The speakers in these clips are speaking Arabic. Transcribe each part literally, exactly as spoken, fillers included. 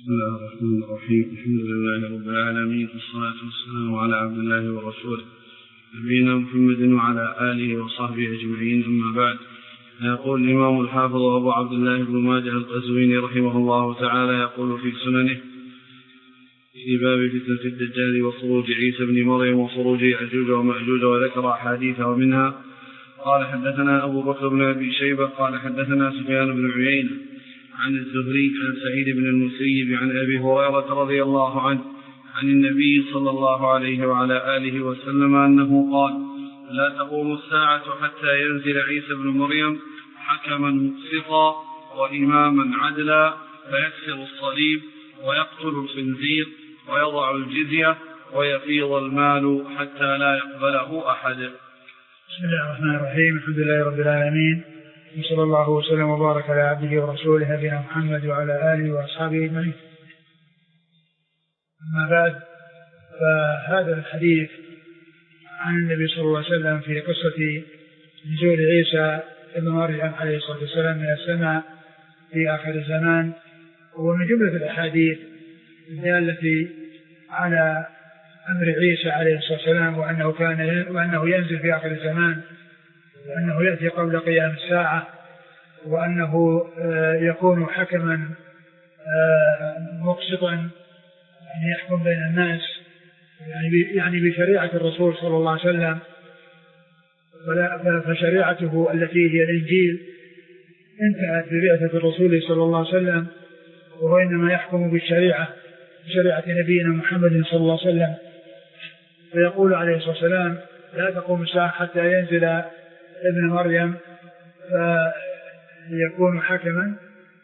بسم الله الرحمن الرحيم. الحمد لله رب العالمين، والصلاة والسلام على عبد الله ورسوله نبينا محمد وعلى آله وصحبه أجمعين، أما بعد. يقول الإمام الحافظ أبو عبد الله بن ماجه القزويني رحمه الله تعالى يقول في سننه في باب فتنة الدجال وخروج عيسى بن مريم وخروج يأجوج ومأجوج، وذكر أحاديث ومنها قال حدثنا أبو بكر بن أبي شيبة قال حدثنا سفيان بن عيينة عن الزهري عن سعيد بن المسيب عن أبي هريرة رضي الله عنه عن النبي صلى الله عليه وعلى آله وسلم أنه قال: لا تقوم الساعة حتى ينزل عيسى بن مريم حكما مقسطا وإماما عدلا، فيكسر الصليب ويقتل الخنزير ويضع الجزية ويفيض المال حتى لا يقبله أحد. بسم الله الرحمن الرحيم. الحمد لله رب العالمين، وصلى الله وسلم وبارك على عبده ورسوله نبينا محمد وعلى آله وأصحابه أجمعين. أما بعد، فهذا الحديث عن النبي صلى الله عليه وسلم في قصة نزول عيسى ابن مريم عليه الصلاة والسلام من السماء في آخر الزمان هو من جملة الأحاديث الدالة على أمر عيسى عليه الصلاة والسلام، وأنه كان وأنه ينزل في آخر الزمان، وأنه يأتي قبل قيام الساعة، وأنه يكون حكما مقسطا يعني يحكم بين الناس يعني بشريعة الرسول صلى الله عليه وسلم، فشريعته التي هي الإنجيل انتهت ببعثة الرسول صلى الله عليه وسلم، وهو إنما يحكم بالشريعة بشريعة نبينا محمد صلى الله عليه وسلم. فيقول عليه الصلاة والسلام: لا تقوم الساعة حتى ينزل ابن مريم فيكون حكما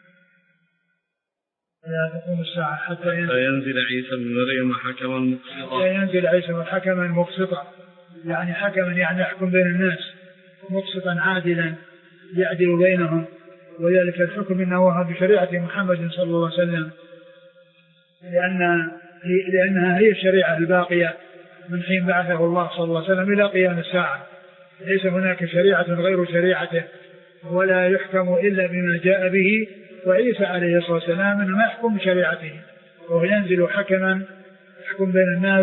لا تقوم الساعة حتى ينزل عيسى بن مريم حكما مقسطا ينزل عيسى حكما مقسطا يعني حكما يعني يحكم بين الناس مقسطا عادلا يعدل بينهم، وذلك الحكم إنه هو بشريعة محمد صلى الله عليه وسلم، لأن لأنها هي الشريعة الباقية من حين بعثه الله صلى الله عليه وسلم إلى قيام الساعة. ليس هناك شريعة غير شريعته، ولا يحكم إلا بما جاء به، وعيسى عليه الصلاة والسلام إنما يحكم بشريعته، وهو ينزل حكما يحكم بين الناس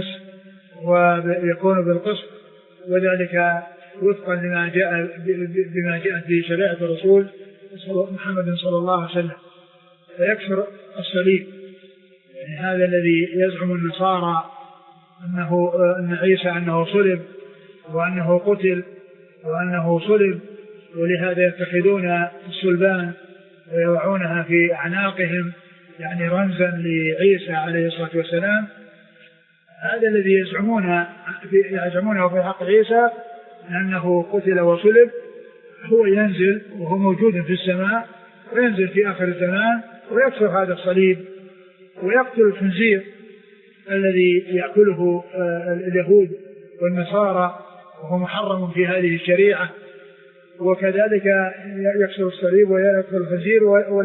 ويكون بالقسط، وذلك وفقا لما جاء بما جاءت به شريعة الرسول محمد صلى الله عليه وسلم. فيكسر الصليب، يعني هذا الذي يزعم النصارى أنه أن عيسى أنه صلب وأنه قتل وأنه صلب، ولهذا يتخذون الصلبان ويوعونها في أعناقهم يعني رمزا لعيسى عليه الصلاة والسلام. هذا الذي يزعمونه يزعمونه في حق عيسى أنه قتل وصلب، هو ينزل وهو موجود في السماء، وينزل في آخر الزمان ويكسر هذا الصليب ويقتل الخنزير الذي يأكله اليهود والنصارى، وهو محرم في هذه الشريعة، وكذلك يكسر الصليب ويأكل الخنزير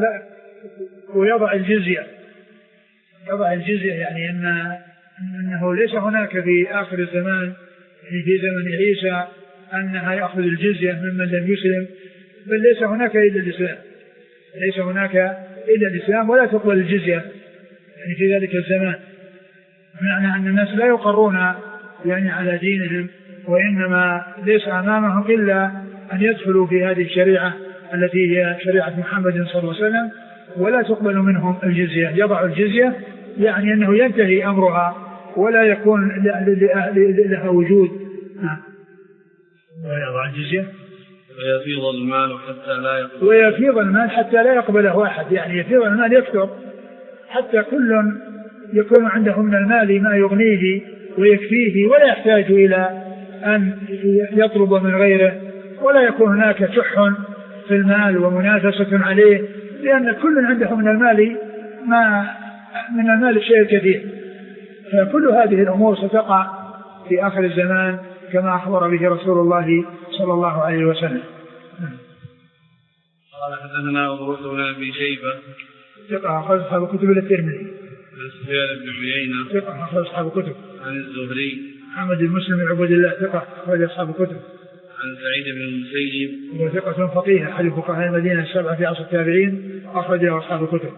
ويضع الجزية يضع الجزية يعني أن أنه ليس هناك في آخر الزمان في زمن عيسى أنها يأخذ الجزية ممن لم يسلم، بل ليس هناك إلا الإسلام ليس هناك إلا الإسلام ولا تقبل الجزية يعني في ذلك الزمان، معنى أن الناس لا يقرون يعني على دينهم، وإنما ليس أمامهم إلا أن يدخلوا في هذه الشريعة التي هي شريعة محمد صلى الله عليه وسلم، ولا تقبل منهم الجزية. يضع الجزية يعني أنه ينتهي أمرها ولا يكون لها وجود. ويضع الجزية ويفيض المال حتى لا يقبل ويفيض المال حتى لا يقبله أحد، يعني يفيض المال يكثر حتى كل يكون عنده من المال ما يغنيه ويكفيه، ولا يحتاج إلى أن يطلب من غيره، ولا يكون هناك شح في المال ومنافسة عليه، لأن كل عنده من المال ما من المال الشيء الكثير. فكل هذه الأمور ستقع في آخر الزمان كما أخبر به رسول الله صلى الله عليه وسلم. قال حدثنا أبو بكر بن أبي شيبة ثقة أخرج أصحاب الكتب إلى الترمذي. سفيان بن عيينة ثقة أخرج أصحاب الكتب. عن الزهري محمد بن مسلم بن عبد الله ثقة أخرج أصحاب الكتب. عن سعيد بن المسيب وثقة فقيه أحد فقهاء المدينة السبعة في عصر التابعين أخرج أصحاب الكتب.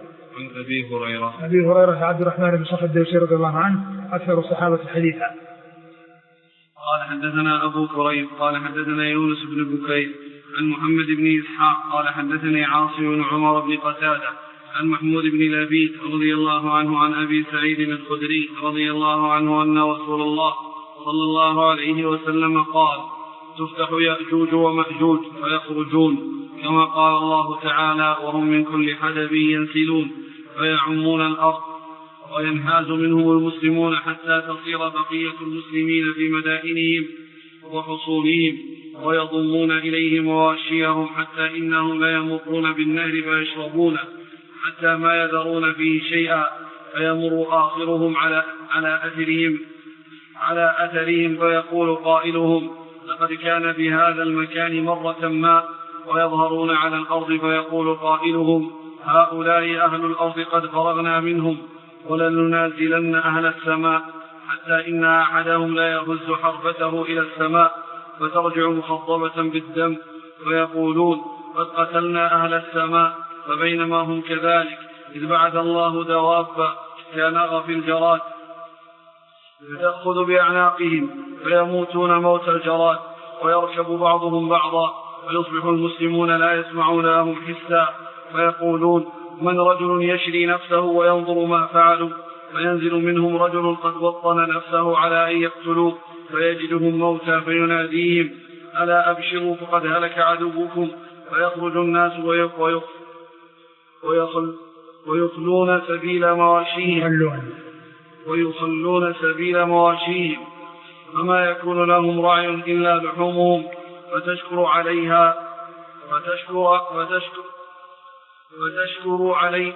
عن أبي هريرة. أبي هريرة عبد الرحمن بن صخر الدوسي رضي الله عنه أكثر الصحابة حديثا. قال حدثنا أبو كريب قال حدثنا يونس بن بكير عن محمد بن إسحاق قال حدثني عاصم بن عمر بن قتادة عن محمود بن لبيد رضي الله عنه عن أبي سعيد الخدري رضي الله عنه أن رسول الله صلى الله عليه وسلم قال تفتح يأجوج ومأجوج فيخرجون كما قال الله تعالى وهم من كل حدب ينسلون فيعمون الأرض وينحاز منهم المسلمون حتى تصير بقية المسلمين في مدائنهم وحصولهم ويضمون إليهم مواشيهم حتى إنهم ليمرون بالنهر فيشربونه حتى ما يذرون فيه شيئا فيمر آخرهم على على أثرهم على أثرهم فيقول قائلهم لقد كان بهذا المكان مرة ما ويظهرون على الأرض فيقول قائلهم هؤلاء أهل الأرض قد فرغنا منهم ولننازلن أهل السماء حتى إن أحدهم لا يهز حربته إلى السماء فترجع مخضبة بالدم فيقولون قد قتلنا أهل السماء فبينما هم كذلك إذ بعث الله دوابا كنغف الجراد فتأخذ بأعناقهم فيموتون موت الجراد ويركب بعضهم بعضا ويصبح المسلمون لا يسمعون لهم حسا فيقولون من رجل يشري نفسه وينظر ما فعلوا فينزل منهم رجل قد وطن نفسه على أن يقتلوه فيجدهم موتى فيناديهم ألا أبشروا فقد هلك عدوكم فيخرج الناس ويخل ويخل ويخلون سبيل مواشيهم ويخلون سبيل مواشيهم فما يكون لهم رعي إلا لحومهم فتشكر عليها فتشكر فتشكر فتشكر علي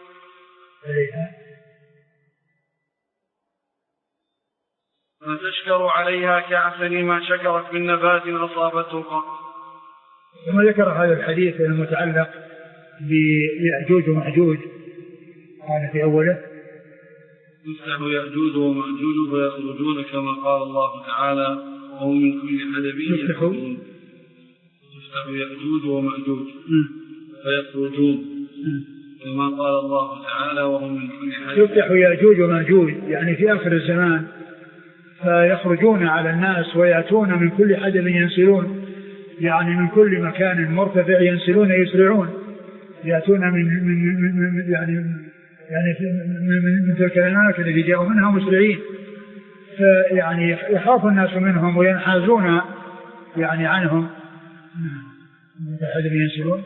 فتشكر عليها كأحسن ما شكرت من نبات أصابته قط. ثم ذكر هذا الحديث المتعلق بيأجوج ومأجوج قال في أوله يفتح يأجوج ومأجوج فيخرجون كما قال الله تعالى وهم من كل حدب يخرجون. يفتح يأجوج ومأجوج فيخرجون كما قال الله تعالى وهم من كل حدب. يفتح يأجوج ومأجوج يعني في آخر الزمان فيخرجون على الناس ويأتون من كل حدب ينسلون يعني من كل مكان مرتفع ينسلون يسرعون يأتون من, من, من يعني يعني من, من تلك الأماكن التي جاءوا منها مسرعين فيعني يخاف الناس منهم وينحازون يعني عنهم من حدب ينسلون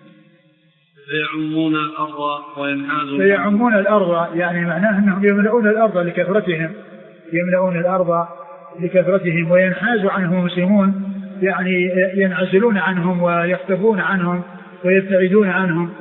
فيعمون الأرض وينحازون فيعمون الأرض يعني معناه أنهم يملؤون الأرض لكثرتهم يملؤون الأرض لكثرتهم وينحاز عنهم المسلمون يعني ينعزلون عنهم ويختفون عنهم ويبتعدون عنهم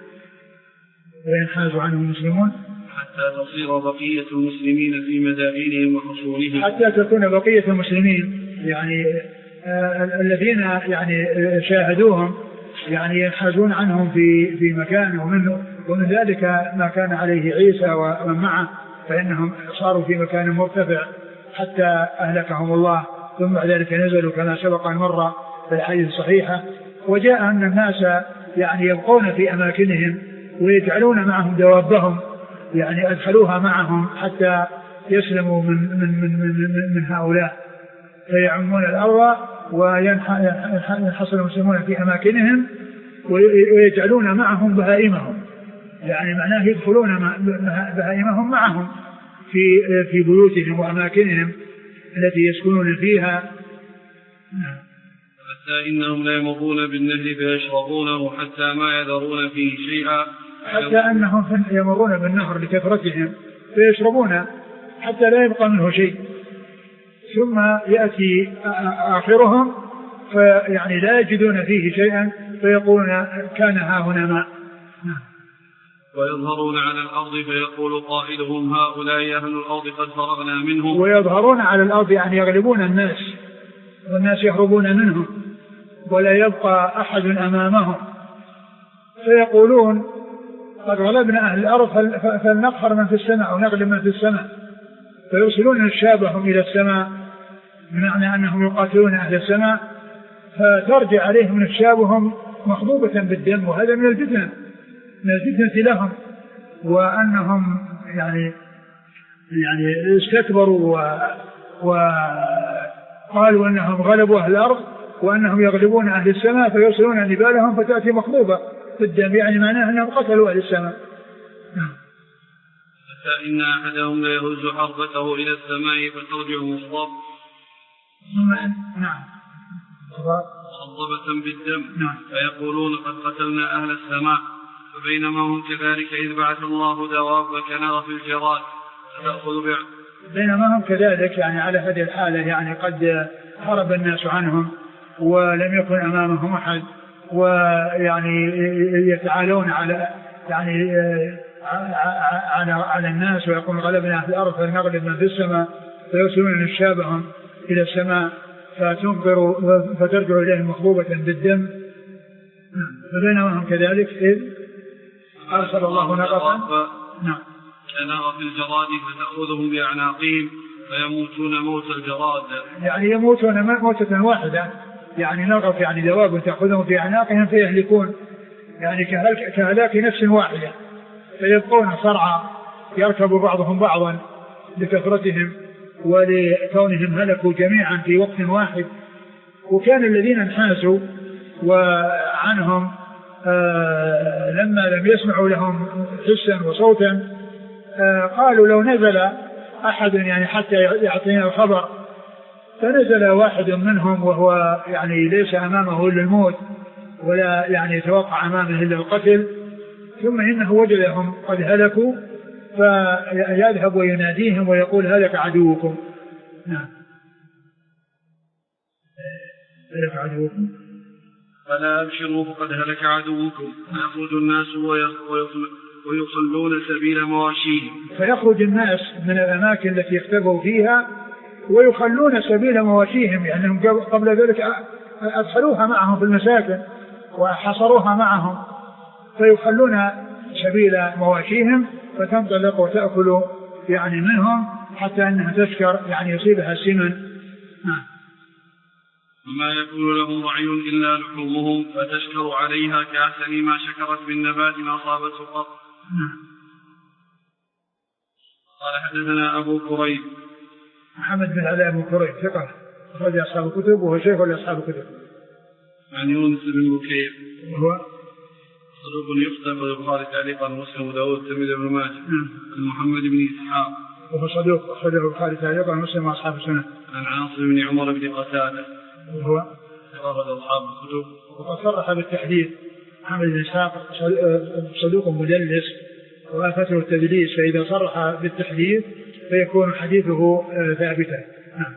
وينحاز عنهم المسلمون حتى تصير بقية المسلمين في مدائنهم وحصولهم حتى تكون بقية المسلمين يعني آه الذين يعني شاهدوهم يعني ينحازون عنهم في في مكان ومن ومن ذلك ما كان عليه عيسى ومن معه فإنهم صاروا في مكان مرتفع حتى أهلكهم الله ثم بعد ذلك نزلوا كما سبق أن مر في الحديث الصحيحة وجاء أن الناس يعني يبقون في أماكنهم ويجعلون معهم دوابهم يعني أدخلوها معهم حتى يسلموا من, من, من, من, من هؤلاء فيعمون الأرض وينحصل المسلمون في أماكنهم ويجعلون معهم بهائمهم يعني معناه يدخلون بهائمهم معهم في في بيوتهم وأماكنهم التي يسكنون فيها حتى إنهم لا يمرون بالنهر فيشربونه حتى ما يذرون فيه شيئا حتى أنهم يمرون بالنهر لكثرتهم فيشربون حتى لا يبقى منه شيء ثم يأتي آخرهم فيعني لا يجدون فيه شيئا فيقولون كان ها هنا ماء ويظهرون على الأرض فيقول قائلهم هؤلاء أهل الأرض قد فرغنا منهم ويظهرون على الأرض يعني يغلبون الناس والناس يهربون منهم ولا يبقى أحد أمامهم فيقولون قد غلبنا أهل الأرض فلنقهر من في السماء أو نغلب من في السماء فيرسلون نشابهم إلى السماء بمعنى أنهم يقاتلون أهل السماء فترجع عليهم نشابهم مخضوبة بالدم وهذا من الفتنة من الفتنة لهم وأنهم يعني يعني استكبروا وقالوا أنهم غلبوا أهل الأرض وأنهم يغلبون أهل السماء فيرسلون نبالهم فتأتي مخضوبة في الدم، يعني معناه أنهم قتلوا أهل السماء. حتى إن أحدهم ليهز حربته إلى السماء فترجع مصاب نعم مغضبة بالدم نعم. فيقولون قد قتلنا أهل السماء، فبينما هم كذلك إذ بعث الله دواب كنغ في الجراد فتأخذ بعض. بينما هم كذلك يعني على هذه الحالة، يعني قد هرب الناس عنهم ولم يكن أمامهم أحد، ويعني يتعالون على يعني على على الناس ويقول غلبنا أهل الأرض فنغلب من في السماء، فيرسلون نشابهم إلى السماء فتنظر فترجع إليهم مخضوبة بالدم. فبينما هم كذلك إذ أرسل الله نقطا نعم كنغ في الجراد فتأخذهم بأعناقهم فيموتون موت الجراد، يعني يموتون موتة واحدة، يعني نغف يعني دواب تأخذهم في أعناقهم فيهلكون، يعني كهلاك نفس واحدة، فيبقون صرعى يركب بعضهم بعضا لكثرتهم ولكونهم هلكوا جميعا في وقت واحد. وكان الذين انحازوا وعنهم آه لما لم يسمعوا لهم حسا وصوتا آه قالوا لو نزل أحد يعني حتى يعطينا الخبر، فنزل واحد منهم وهو يعني ليس أمامه إلا الموت ولا يعني يتوقع أمامه إلا القتل، ثم إنه وجدهم قد هلكوا فيذهب ويناديهم ويقول هلك عدوكم. نعم هلك عدوكم فلا أبشروا فقد هلك عدوكم، فيخرج الناس ويخلون سبيل مواشيهم، فيخرج الناس من الأماكن التي اختبوا فيها ويخلون سبيل مواشيهم، يعني هم قبل ذلك أدخلوها معهم في المساكن وحصروها معهم، فيخلون سبيل مواشيهم فتنطلق وتأكل يعني منهم حتى أنها تسكر يعني يصيبها السمن. نعم. وما يكون لهم رعي إلا لحومهم فتشكر عليها كأحسن ما شكرت بالنبات ما أصابته قط. نعم. قال حدثنا أبو كريب محمد بن علاء أبو كريب ثقة أخرج أصحاب الكتب وهو شيخ لأصحاب الكتب. عن يونس بن بكير وهو صدوق يخطئ البخاري تعليقا ومسلم وداود والترمذي بن ماجه. عن محمد بن إسحاق وهو صدوق أخرجه البخاري تعليقا ومسلم وأصحاب السنة. عن عاصم بن عمر بن قتادة وهو أخرج أصحاب الكتب. وقد صرح بالتحديث محمد بن إسحاق صدوق مدلس وآفته التدليس، فإذا صرح بالتحديث فيكون حديثه ثابتا. نعم.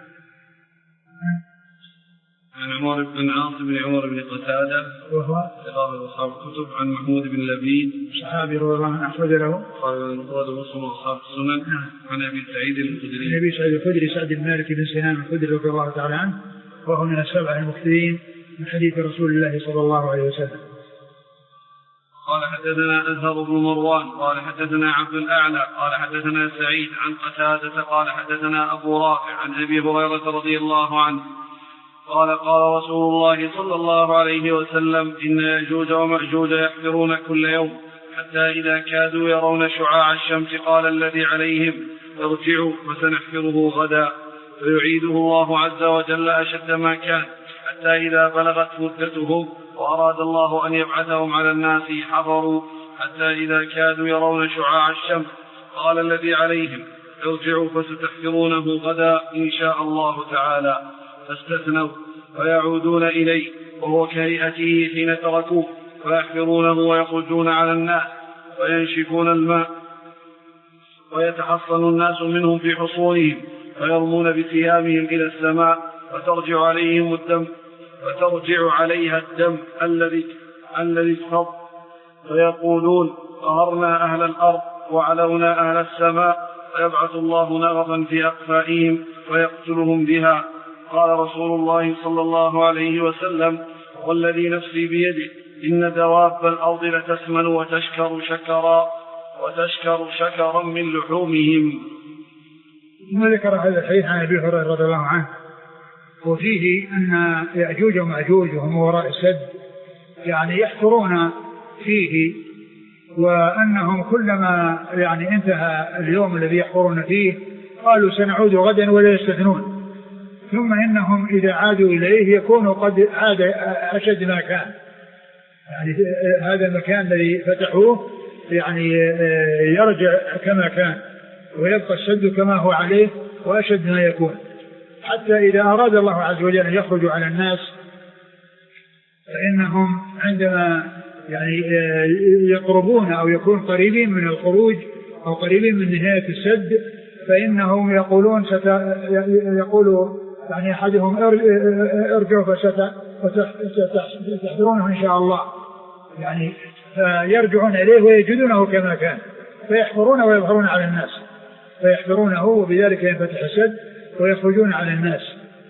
عن عمر بن عاصم بن عمر بن قتادة وهو أخرج أصحاب الكتب. عن محمود بن لبيد صحابي رضي الله عنه أخرج له أخرج مسلم وأصحاب السنن. نعم. عن أبي سعيد الخدري النبي سعيد الخدري سعد المالكي بن سنان الخدري رضي الله تعالى عنه، وهو من السبعة المكثرين من حديث رسول الله صلى الله عليه وسلم. قال حدثنا أزهر بن مروان قال حدثنا عبد الأعلى قال حدثنا سعيد عن قتادة قال حدثنا أبو رافع عن أبي هريرة رضي الله عنه قال قال رسول الله صلى الله عليه وسلم إن يأجوج ومأجوج يحفرون كل يوم حتى إذا كادوا يرون شعاع الشمس قال الذي عليهم ارجعوا فسنحفره غدا، فيعيده الله عز وجل أشد ما كان حتى إذا بلغت مدتهم وأراد الله أن يبعثهم على الناس حفروا حتى إذا كادوا يرون شعاع الشمس قال الذي عليهم ارجعوا فستحفرونه غدا إن شاء الله تعالى، فاستثنوا ويعودون إليه وهو كهيئته حين تركوه فيحفرونه ويخرجون على الناس وينشفون الماء ويتحصن الناس منهم في حصونهم فيرمون بثيابهم إلى السماء فترجع عليهم الدم فترجع عليها الدم الذي الذي اصطب فيقولون قهرنا أهل الأرض وعلونا أهل السماء، فيبعث الله نغفا في أقفائهم ويقتلهم بها. قال رسول الله صلى الله عليه وسلم والذي نفسي بيده إن دواب الأرض لتسمن وتشكر شكرا وتشكر شكرا من لحومهم. ثم ذكر هذا الحديث عن أبي هريرة رضي الله عنه وفيه أن يأجوج ومأجوج وهم وراء السد يعني يحفرون فيه وأنهم كلما يعني انتهى اليوم الذي يحفرون فيه قالوا سنعود غدا ولا يستثنون، ثم إنهم إذا عادوا إليه يكونوا قد عاد أشد ما كان، يعني هذا المكان الذي فتحوه يعني يرجع كما كان ويبقى السد كما هو عليه وأشد ما يكون، حتى إذا أراد الله عز وجل أن يخرجوا على الناس فإنهم عندما يعني يقربون أو يكون قريبين من الخروج أو قريبين من نهاية السد فإنهم يقولون ست يقول يعني أحدهم ارجعوا فستحضرونه إن شاء الله، يعني فيرجعون إليه ويجدونه كما كان فيحفرون ويظهرون على الناس، فيحفرونه وبذلك ينفتح السد ويخرجون على الناس.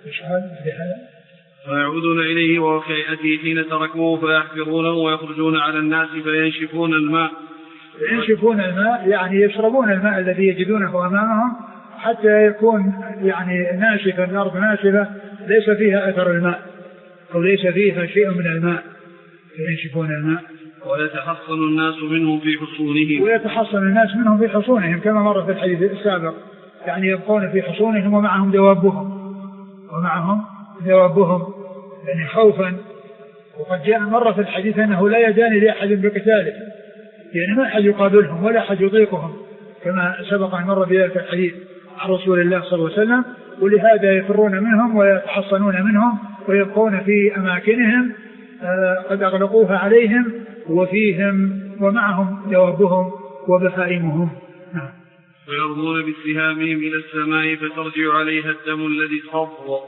فيعودون إليه وهو كهيئته حين تركوه فيحفرونه ويخرجون على الناس فينشفون الماء. ينشفون الماء يعني يشربون الماء الذي يجدونه أمامهم حتى يكون يعني ناشفا، الأرض ناشفة ليس فيها أثر الماء أو ليس فيها شيء من الماء، ينشفون الماء. ويتحصن الناس منهم في حصونهم ويتحصن الناس منهم في حصونهم كما مر في الحديث السابق، يعني يبقون في حصونهم ومعهم دوابهم ومعهم دوابهم يعني خوفا. وقد جاء مرة في الحديث أنه لا يدان لأحد بقتاله، يعني ما أحد يقابلهم ولا أحد يطيقهم كما سبق أن مر بذلك الحديث عن رسول الله صلى الله عليه وسلم، ولهذا يفرون منهم ويتحصنون منهم ويبقون في أماكنهم قد أغلقوها عليهم وفيهم ومعهم دوابهم وبهائمهم. ويرمون بسهامهم إلى السماء فترجع عليها الدم الذي صفر.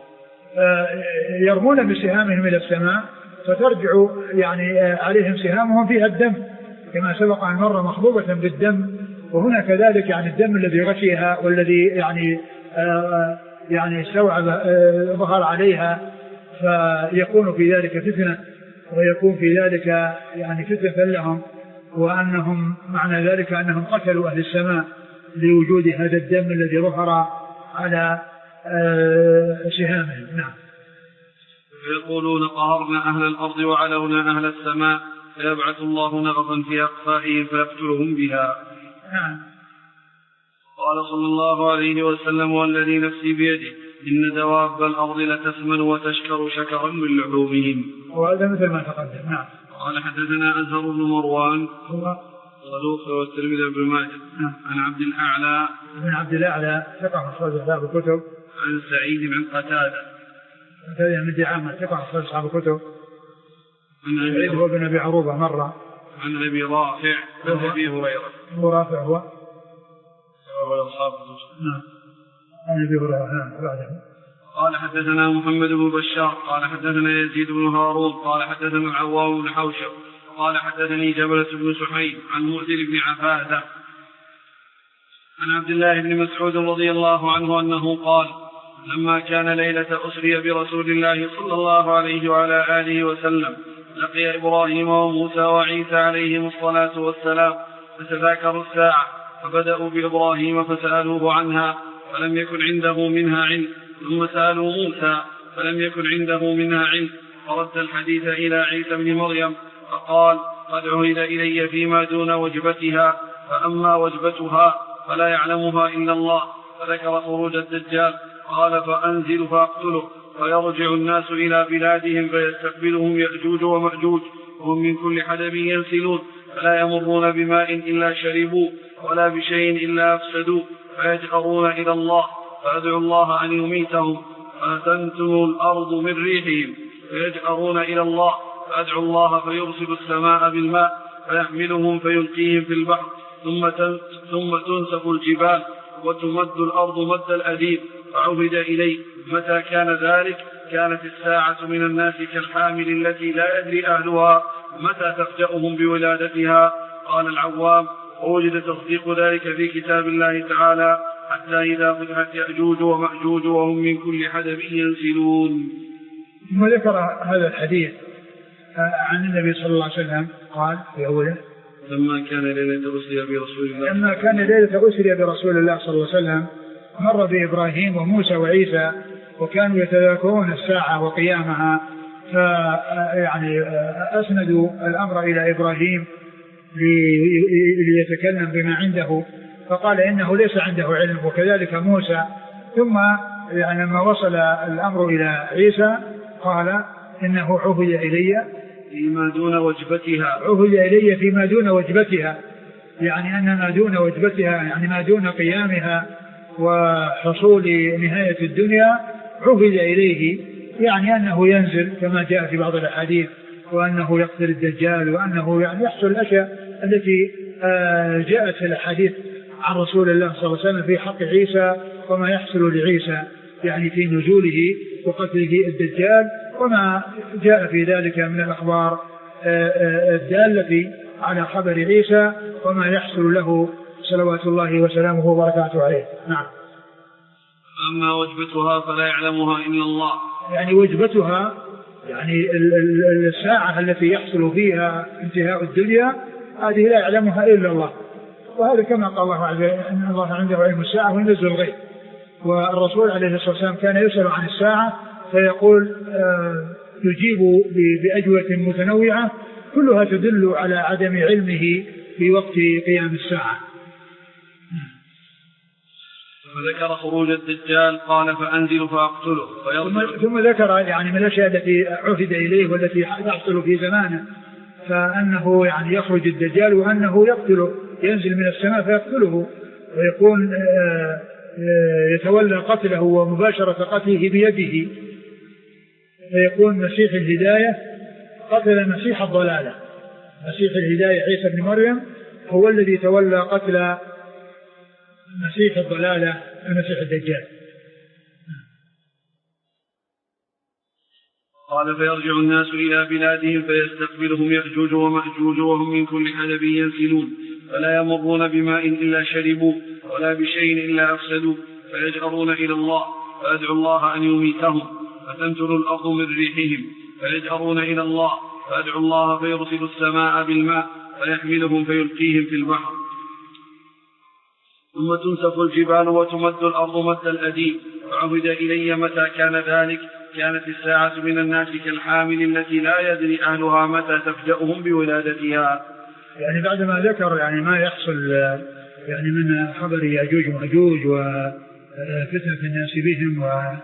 يرمون بسهامهم إلى السماء فترجع يعني عليهم سهامهم فيها الدم كما سبق عن مرة مخضوبة بالدم، وهنا كذلك يعني الدم الذي غشيها والذي يعني آه يعني استوعب آه ظهر عليها، فيكون في ذلك فتنة ويكون في ذلك يعني فتنة لهم، وأنهم معنى ذلك أنهم قتلوا أهل السماء لوجود هذا الدم الذي ظهر على آه سهامهم. نعم. فيقولون قهرنا أهل الأرض وعلونا أهل السماء فيبعث الله نغفا في أقفائهم فيقتلهم بها. نعم. قال صلى الله عليه وسلم والذي نفسي بيده إن دواب الأرض لتسمن وتشكر شكرا من لحومهم. وهذا مثل ما تقدم. نعم. قال حدثنا أزهر بن مروان هو صدوق والترمذي بن ماجه عن عبد الأعلى بن عبد الأعلى ثقة أخرج أصحاب الكتب عن سعيد بن قتادة هذا من دعامة ثقة أخرج أصحاب الكتب عن سعيد هو بن أبي عروبة مرة عن أبي رافع عن أبي هريرة. أبو رافع هو هو أصحاب الكتب. نعم. عن أبي هريرة بعده. قال حدثنا محمد بن بشار قال حدثنا يزيد بن هارون قال حدثنا العوام بن حوشب قال حدثني جبلة بن سحيم عن مؤذر بن عفاذة عن عبد الله بن مسعود رضي الله عنه أنه قال لما كان ليلة أسري برسول الله صلى الله عليه وعلى آله وسلم لقي إبراهيم وموسى وعيسى عليهم الصلاة والسلام فتذاكروا الساعة فبدأوا بإبراهيم فسألوه عنها فلم يكن عنده منها علم، ثم سألوا موسى فلم يكن عنده منها علم، فرد الحديث إلى عيسى بن مريم فقال قد عهد إلي فيما دون وجبتها، فأما وجبتها فلا يعلمها إلا الله، فذكر خروج الدجال قال فأنزل فأقتله ويرجع الناس إلى بلادهم فيستقبلهم يأجوج ومأجوج وهم من كل حدب ينسلون فلا يمرون بماء إلا شربوا ولا بشيء إلا أفسدوا فيجأرون إلى الله فأدعوا الله أن يميتهم فتنتم الأرض من ريحهم فيجأرون إلى الله فأدعوا الله فيرسل السماء بالماء فيحملهم فيلقيهم في البحر ثم ثم تنسف الجبال وتمد الأرض مد الأديب فعهد إليه متى كان ذلك كانت الساعة من الناس كالحامل التي لا يدري أهلها متى تفجأهم بولادتها. قال العوام ووجد تصديق ذلك في كتاب الله تعالى حتى إذا فتحت يأجوج ومأجوج وهم من كل حدب ينسلون. ثم ذكر هذا الحديث عن النبي صلى الله عليه وسلم قال في أوله لما كان ليلة أسري برسول الله لما كان ليلة أسري برسول الله صلى الله عليه وسلم مر بإبراهيم وموسى وعيسى وكانوا يتذاكرون الساعة وقيامها، فيعني أسندوا الأمر إلى إبراهيم ليتكلم بما عنده، فقال إنه ليس عنده علم. وكذلك موسى. ثم يعني لما وصل الأمر إلى عيسى قال إنه عهد إلي فيما دون وجبتها، عهد إلي فيما دون وجبتها، يعني أن ما دون وجبتها يعني ما دون قيامها وحصول نهاية الدنيا عهد إليه، يعني أنه ينزل كما جاء في بعض الأحاديث، وأنه يقتل الدجال، وأنه يعني يحصل الأشياء التي جاءت في الأحاديث عن رسول الله صلى الله عليه وسلم في حق عيسى، وما يحصل لعيسى يعني في نزوله وقتله الدجال، وما جاء في ذلك من الأخبار الدالة على خبر عيسى وما يحصل له صلوات الله وسلامه وبركاته عليه. نعم. أما وجبتها فلا يعلمها إلا الله، يعني وجبتها يعني الساعة التي يحصل فيها انتهاء الدنيا هذه لا يعلمها إلا الله، وهذا كما قال الله عز وجل إن الله عنده علم الساعة وينزل الغيب. والرسول عليه الصلاة والسلام كان يسأل عن الساعة فيقول آه يجيب بأجوبة متنوعة كلها تدل على عدم علمه في وقت قيام الساعة. فذكر خروج الدجال قال فأنزل فأقتله ثم, ثم ذكر يعني من الأشياء التي عهد إليه والتي تحصل في زمانه، فأنه يعني يخرج الدجال وأنه يقتله، ينزل من السماء فيقتله ويكون آه يتولى قتله ومباشرة قتله بيده، فيكون مسيح الهداية قتل مسيح الضلالة. مسيح الهداية عيسى بن مريم هو الذي تولى قتل مسيح الضلالة المسيح الدجال. قال فيرجع الناس إلى بلادهم فيستقبلهم يأجوج ومأجوج وهم من كل حدب ينسلون، فلا يمرون بماء إلا شربوا ولا بشيء إلا أفسدوا، فيجأرون إلى الله فيدعو الله أن يميتهم فتنتل الأرض من ريحهم، فيجأرون إلى الله فيدعو الله فيرسل السماء بالماء فيحملهم فيلقيهم في البحر، ثم تنسف الجبال وتمد الأرض مد الأديم. فعهد إلي متى كان ذلك كانت الساعة من الناس كالحامل التي لا يدري أهلها متى تفجأهم بولادتها. يعني بعدما ذكر يعني ما يحصل يعني من خبر يأجوج ومأجوج وفتنة الناس بهم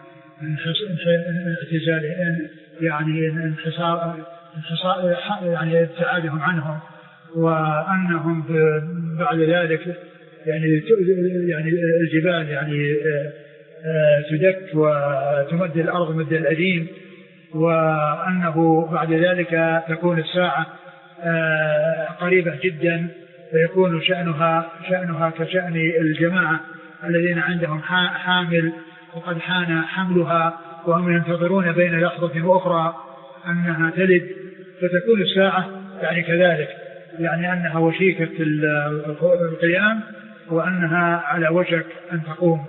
واعتزال يعني انحصار انحصار يعني ابتعادهم عنهم، وأنهم بعد ذلك يعني يعني الجبال يعني تدك وتمد الأرض مد الأديم، وأنه بعد ذلك تكون الساعة قريبة جدا فيكون شأنها شأنها كشأن الجماعة الذين عندهم حامل وقد حان حملها وهم ينتظرون بين لحظة وأخرى أنها تلد، فتكون الساعة يعني كذلك، يعني أنها وشيكة القيام وأنها على وشك أن تقوم.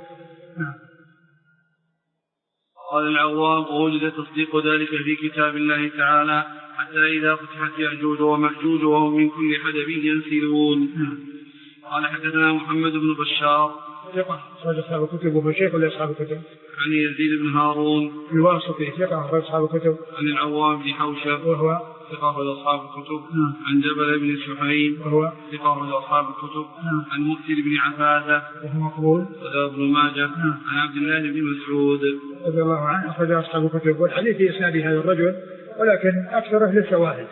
قال العوام ووجد تصديق ذلك في كتاب الله تعالى حتى إذا فتحت يأجوج ومأجوج وهم من كل حدب ينسلون. قال حدثنا محمد بن بشار ثقة أخرج أصحاب الكتب وهو شيخ لأصحاب الكتب. عن يزيد بن هارون الواسطي ثقة أخرج أصحاب الكتب. عن العوام بن حوشب وهو ثقة أخرج أصحاب الكتب. عن جبل بن سحيم وهو ثقة أخرج أصحاب الكتب. عن مكثر بن عفاثة وهو مقبول وذا ابن ماجه. عن عبد الله بن مسعود رضي الله عنه أخرج أصحاب الكتب. والحديث في إسناد هذا الرجل ولكن أكثره للشواهد.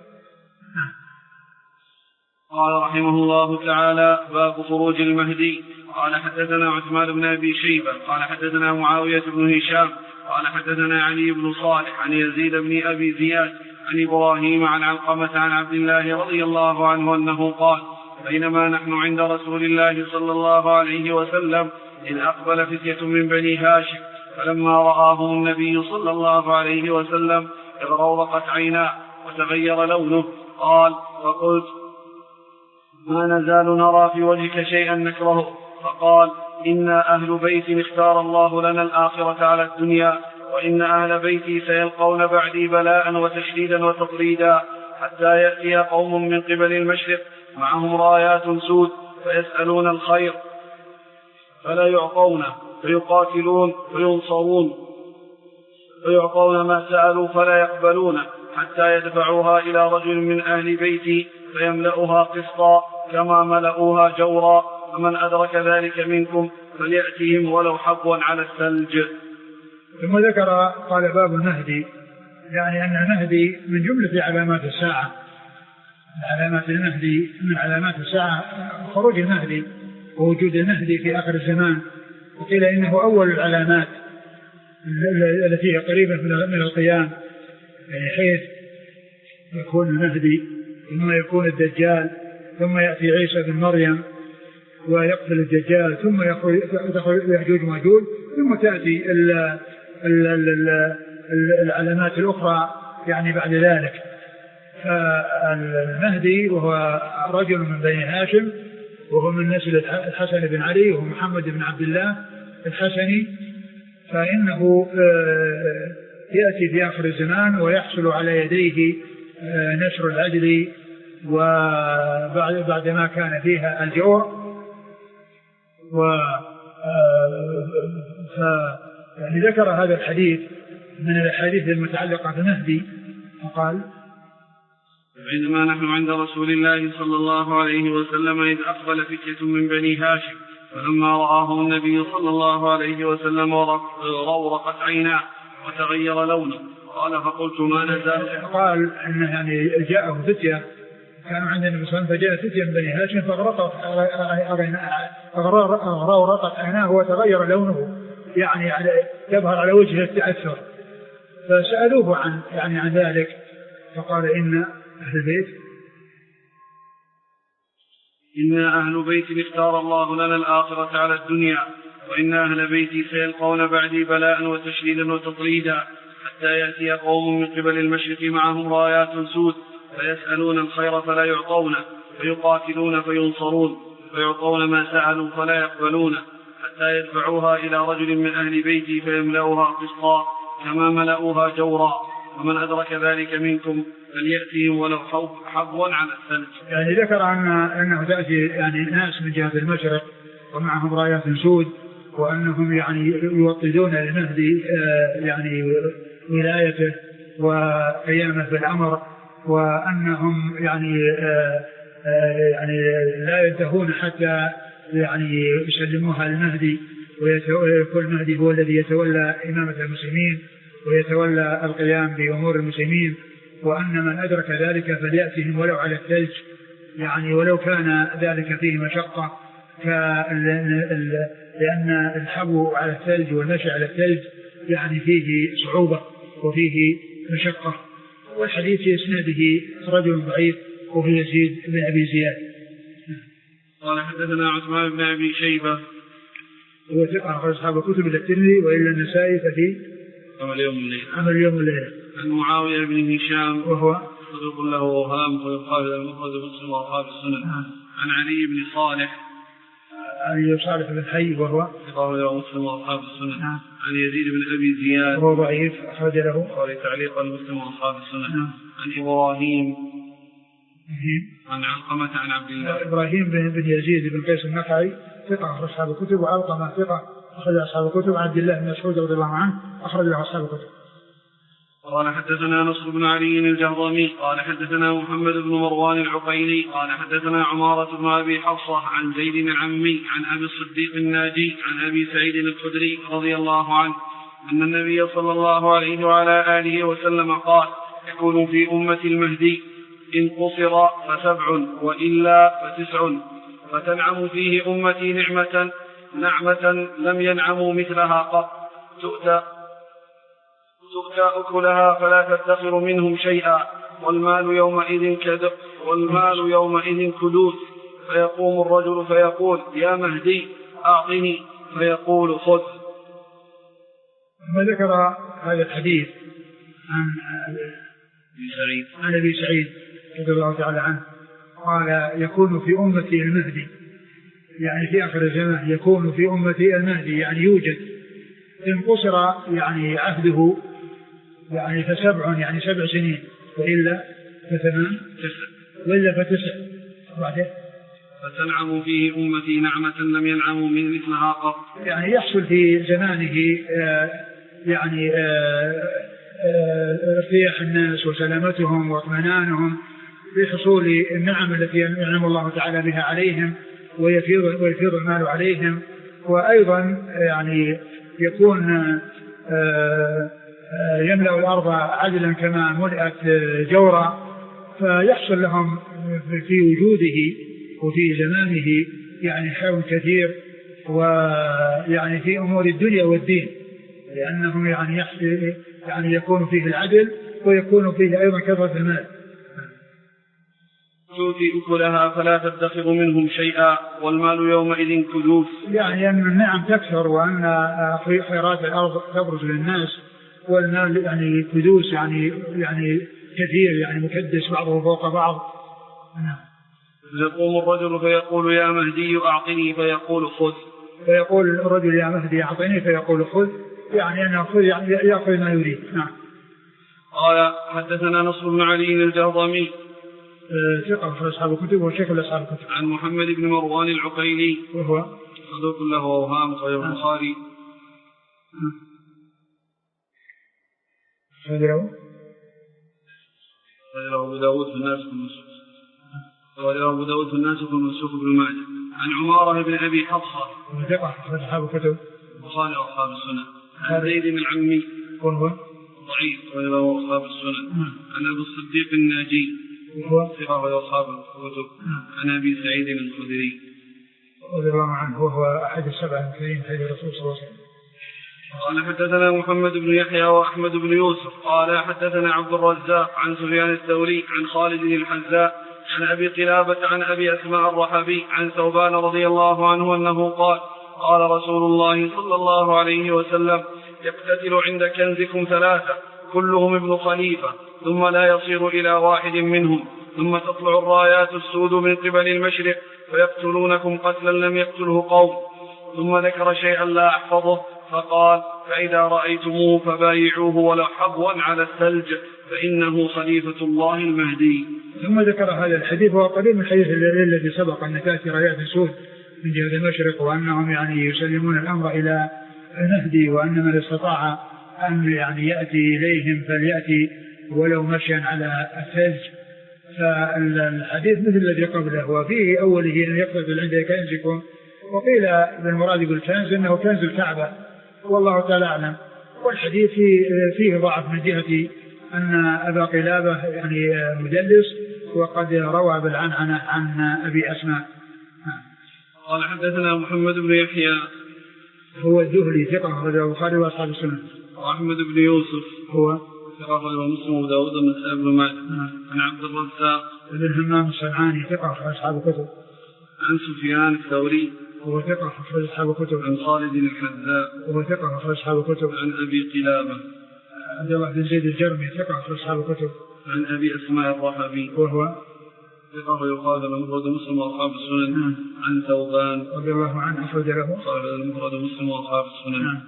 قال رحمه الله تعالى باب خروج المهدي. قال حدثنا عثمان بن أبي شيبة قال حدثنا معاوية بن هشام قال حدثنا علي بن صالح عن يزيد بن أبي زياد عن إبراهيم عن علقمة عن عبد الله رضي الله عنه أنه قال بينما نحن عند رسول الله صلى الله عليه وسلم إذ أقبل فتية من بني هاشم فلما رآهم النبي صلى الله عليه وسلم اغرورقت عيناه وتغير لونه قال فقلت ما نزال نرى في وجهك شيئا نكرهه، فقال إنا أهل بيت اختار الله لنا الآخرة على الدنيا، وإن أهل بيتي سيلقون بعدي بلاء وتشديدا وتطريدا حتى يأتي قوم من قبل المشرق معهم رايات سود فيسألون الخير فلا يعطونه فيقاتلون فينصرون فيعطون ما سألوا فلا يقبلونه حتى يدفعوها إلى رجل من أهل بيتي فيملأها قسطا كما ملأوها جورا، فمن أدرك ذلك منكم فليأتهم ولو حبوا على الثلج. ثم ذكر قال باب المهدي، يعني أن المهدي من جملة علامات الساعة. علامات المهدي من علامات الساعة خروج المهدي ووجود المهدي في آخر الزمان، وقيل إنه أول العلامات التي هي قريبة من القيام، يعني حيث يكون المهدي ثم يكون الدجال ثم يأتي عيسى بن مريم ويقتل الدجال ثم يدخل يأجوج وماجوج ثم تأتي ال ال ال ال العلامات الأخرى يعني بعد ذلك. فالمهدي وهو رجل من بني هاشم وهو من نسل الحسن بن علي وهو محمد بن عبد الله الحسني، فإنه يأتي في آخر الزمان ويحصل على يديه نشر العدل وبعد ما كان فيها الجور. و يعني ذكر هذا الحديث من الأحاديث المتعلقة بالمهدي فقال: عندما نحن عند رسول الله صلى الله عليه وسلم إذ أقبل فتية من بني هاشم، فلما رآه النبي صلى الله عليه وسلم رورقت عيناه وتغير لونه، قال: فقلت: ما نزل؟ قال إنه يعني جاءه فتية كانوا عند النبي صلى الله عليه وسلم، فجاء فتية من بني هاشم فغرورقت عيناه وتغير لونه، يعني يظهر على وجهه التأثر، فسألوه عن يعني عن ذلك فقال: إن أهل البيت إنا أهل بيت اختار الله لنا الآخرة على الدنيا، وإن أهل بيتي سيلقون بعدي بلاء وتشديدا وتطريدا، حتى يأتي قوم من قبل المشرق معهم رايات سود، فيسألون الخير فلا يعطونه، فيقاتلون فينصرون، فيعطون ما سألوا فلا يقبلونه، حتى يدفعوها إلى رجل من أهل بيتي فيملأوها قسطا كما ملأوها جورا، ومن أدرك ذلك منكم فليأتهم ولو حبوا على الثلج. يعني ذكر أن أنه تأتي يعني ناس من جهة المشرق ومعهم رايات سود، وأنهم يعني يوطدون للمهدي يعني ولايته وقيامه بالأمر، وأنهم يعني يعني لا ينتهون حتى يعني يسلموها للمهدي، ويكون المهدي هو الذي يتولى إمامة المسلمين ويتولى القيام بأمور المسلمين، وأن من أدرك ذلك فليأتهم ولو على الثلج، يعني ولو كان ذلك فيه مشقة، لأن الحبو على الثلج والمشي على الثلج يعني فيه صعوبة وفيه مشقة. والحديث في إسناده رجل ضعيف وهو يزيد بن أبي زياد. قال: حدثنا عثمان بن أبي شيبة هو ثقة أخرج أصحاب الكتب الترمذي وإلا النسائي ففي عمل يوم الليل عمل يوم الليل. عن معاوية بن هشام وهو صدوق له أوهام ويقال المفرد مسلم وأصحاب السنن. عن علي بن صالح علي صالح بن حي وهو يقال له مسلم وأصحاب السنن. عن يزيد بن أبي زياد وهو ضعيف أخرج له قال تعليقا مسلم وأصحاب السنن. عن إبراهيم عن علقمة عن عبد الله إبراهيم بن يزيد بن قيس النخعي ثقة أخرج أصحاب الكتب، وعلقمة ثقة أخرج أصحاب الكتب. عن عبد الله بن مسعود رضي الله عنه أخرج له أصحاب الكتب. قال: حدثنا نصر بن علي الجهضمي قال: حدثنا محمد بن مروان العقيلي قال: حدثنا عمارة بن أبي حفصة عن زيد العمي عن أبي الصديق الناجي عن أبي سعيد الخدري رضي الله عنه أن النبي صلى الله عليه وعلى آله وسلم قال: يكون في أمة المهدي إن قصر فسبع وإلا فتسع، فتنعم فيه أمتي نعمة نعمة لم ينعموا مثلها قط، تؤتى تؤتى أكلها فلا تدخر منهم شيئا، والمال يومئذ كد والمال يومئذ كدوس، فيقوم الرجل فيقول: يا مهدي أعطني، فيقول: خذ. ثم ذكر هذا الحديث عن عن أبي سعيد رضي الله تعالى عنه قال: يكون في أمتي المهدي، يعني في آخر الزمان يكون في أمتي المهدي، يعني يوجد. إن قصر يعني عهده يعني فسبع، يعني سبع سنين، وإلا فثمان وإلا فتسع، بعدين فتنعم فيه أمتي نعمة لم ينعموا من مثلها قط. يعني يحصل في زمانه آه يعني ارتياح الناس وسلامتهم واطمئنانهم، بحصول النعم التي ينعم الله تعالى بها عليهم ويفيض, ويفيض المال عليهم. وأيضا يعني يكون يملأ الأرض عدلا كما ملأت جورا، فيحصل لهم في وجوده وفي زمانه يعني خير كثير، ويعني في أمور الدنيا والدين، لأنهم يعني يعني يكون فيه العدل ويكون فيه أيضا كثرة المال. تؤتي أكلها فلا تدخر منهم شيئا والمال يومئذ كدوس، يعني أن النعم تكثر وأن خيرات الأرض تبرز للناس، والمال يعني كدوس يعني يعني كثير يعني مكدس بعضه فوق بعض. يقوم الرجل فيقول يا مهدي أعطني فيقول خذ، فيقول الرجل يا مهدي أعطني فيقول خذ، يعني أنه خذ يعني يأخذ ما يريد. نعم. قال حدثنا نصر بن علي الجهضمي ثقة في أصحاب الكتب وشيخ أصحاب الكتب، عن محمد بن مروان العقيلي وهو صدوق له أوهام غير البخاري. غيره غيره أبو داود في الناس والمنسوخ، غيره أبو داود في الناس والمنسوخ بن ماجه. عن عمارة بن أبي حفصة ثقة في أصحاب الكتب البخاري وأصحاب السنة. عن زيد بن عمي وهو ضعيف غيره أصحاب السنة. عن أبو الصديق الناجي وهو ثقة غير أصحاب الكتب. عن أبي سعيد الخدري رضي الله عنه وهو أحد السبع المكثرين في الرسول صلى الله عليه وسلم. قال حدثنا محمد بن يحيى وأحمد بن يوسف قال حدثنا عبد الرزاق عن سفيان الثوري عن خالد الحذاء عن أبي قلابة عن أبي أسماء الرحبي عن ثوبان رضي الله عنه أنه قال قال رسول الله صلى الله عليه وسلم يقتتل عند كنزكم ثلاثة كلهم ابن خليفة ثم لا يصير إلى واحد منهم ثم تطلع الرايات السود من قبل المشرق فيقتلونكم قتلا لم يقتله قوم. ثم ذكر شيئا لا أحفظه فقال فإذا رأيتموه فبايعوه ولو حبوا على الثلج فإنه خليفة الله المهدي. ثم ذكر هذا الحديث وهو قريب من الحديث الذي سبق أن تأتي رايات سود من جهة المشرق وأنهم يعني يسلمون الأمر إلى المهدي، وأن من استطاع أن يعني يأتي إليهم فليأتي ولو مشيا على الثلج. فالحديث مثل الذي قبله وفيه أوله أن يقتتل عند كنزكم، وقيل بالمراد بالكنز أنه كنز الكعبة والله تعالى أعلم. والحديث فيه ضعف من جهة أن أبا قلابة يعني مدلس وقد روى بالعنعنة عن أبي أسماء. قال حدثنا محمد بن يحيى هو الذهلي ثقة رجل البخاري وأصحاب السنن. وأحمد بن يوسف هو ثقة ومسلم وداود بن سعيد بن مالك. عن عبد الرزاق بن همام الصنعاني ثقة في أصحاب الكتب. عن سفيان الثوري هو ثقة في أصحاب الكتب. عن خالد الحذاء هو ثقة في أصحاب الكتب. عن أبي قلابة عبد الله بن زيد الجرمي ثقة في أصحاب الكتب. عن أبي أسماء الرحبي وهو ثقة يقال المفرد مسلم وأصحاب السنن. عن ثوبان رضي الله عنه أخرج له المفرد مسلم وأصحاب السنن.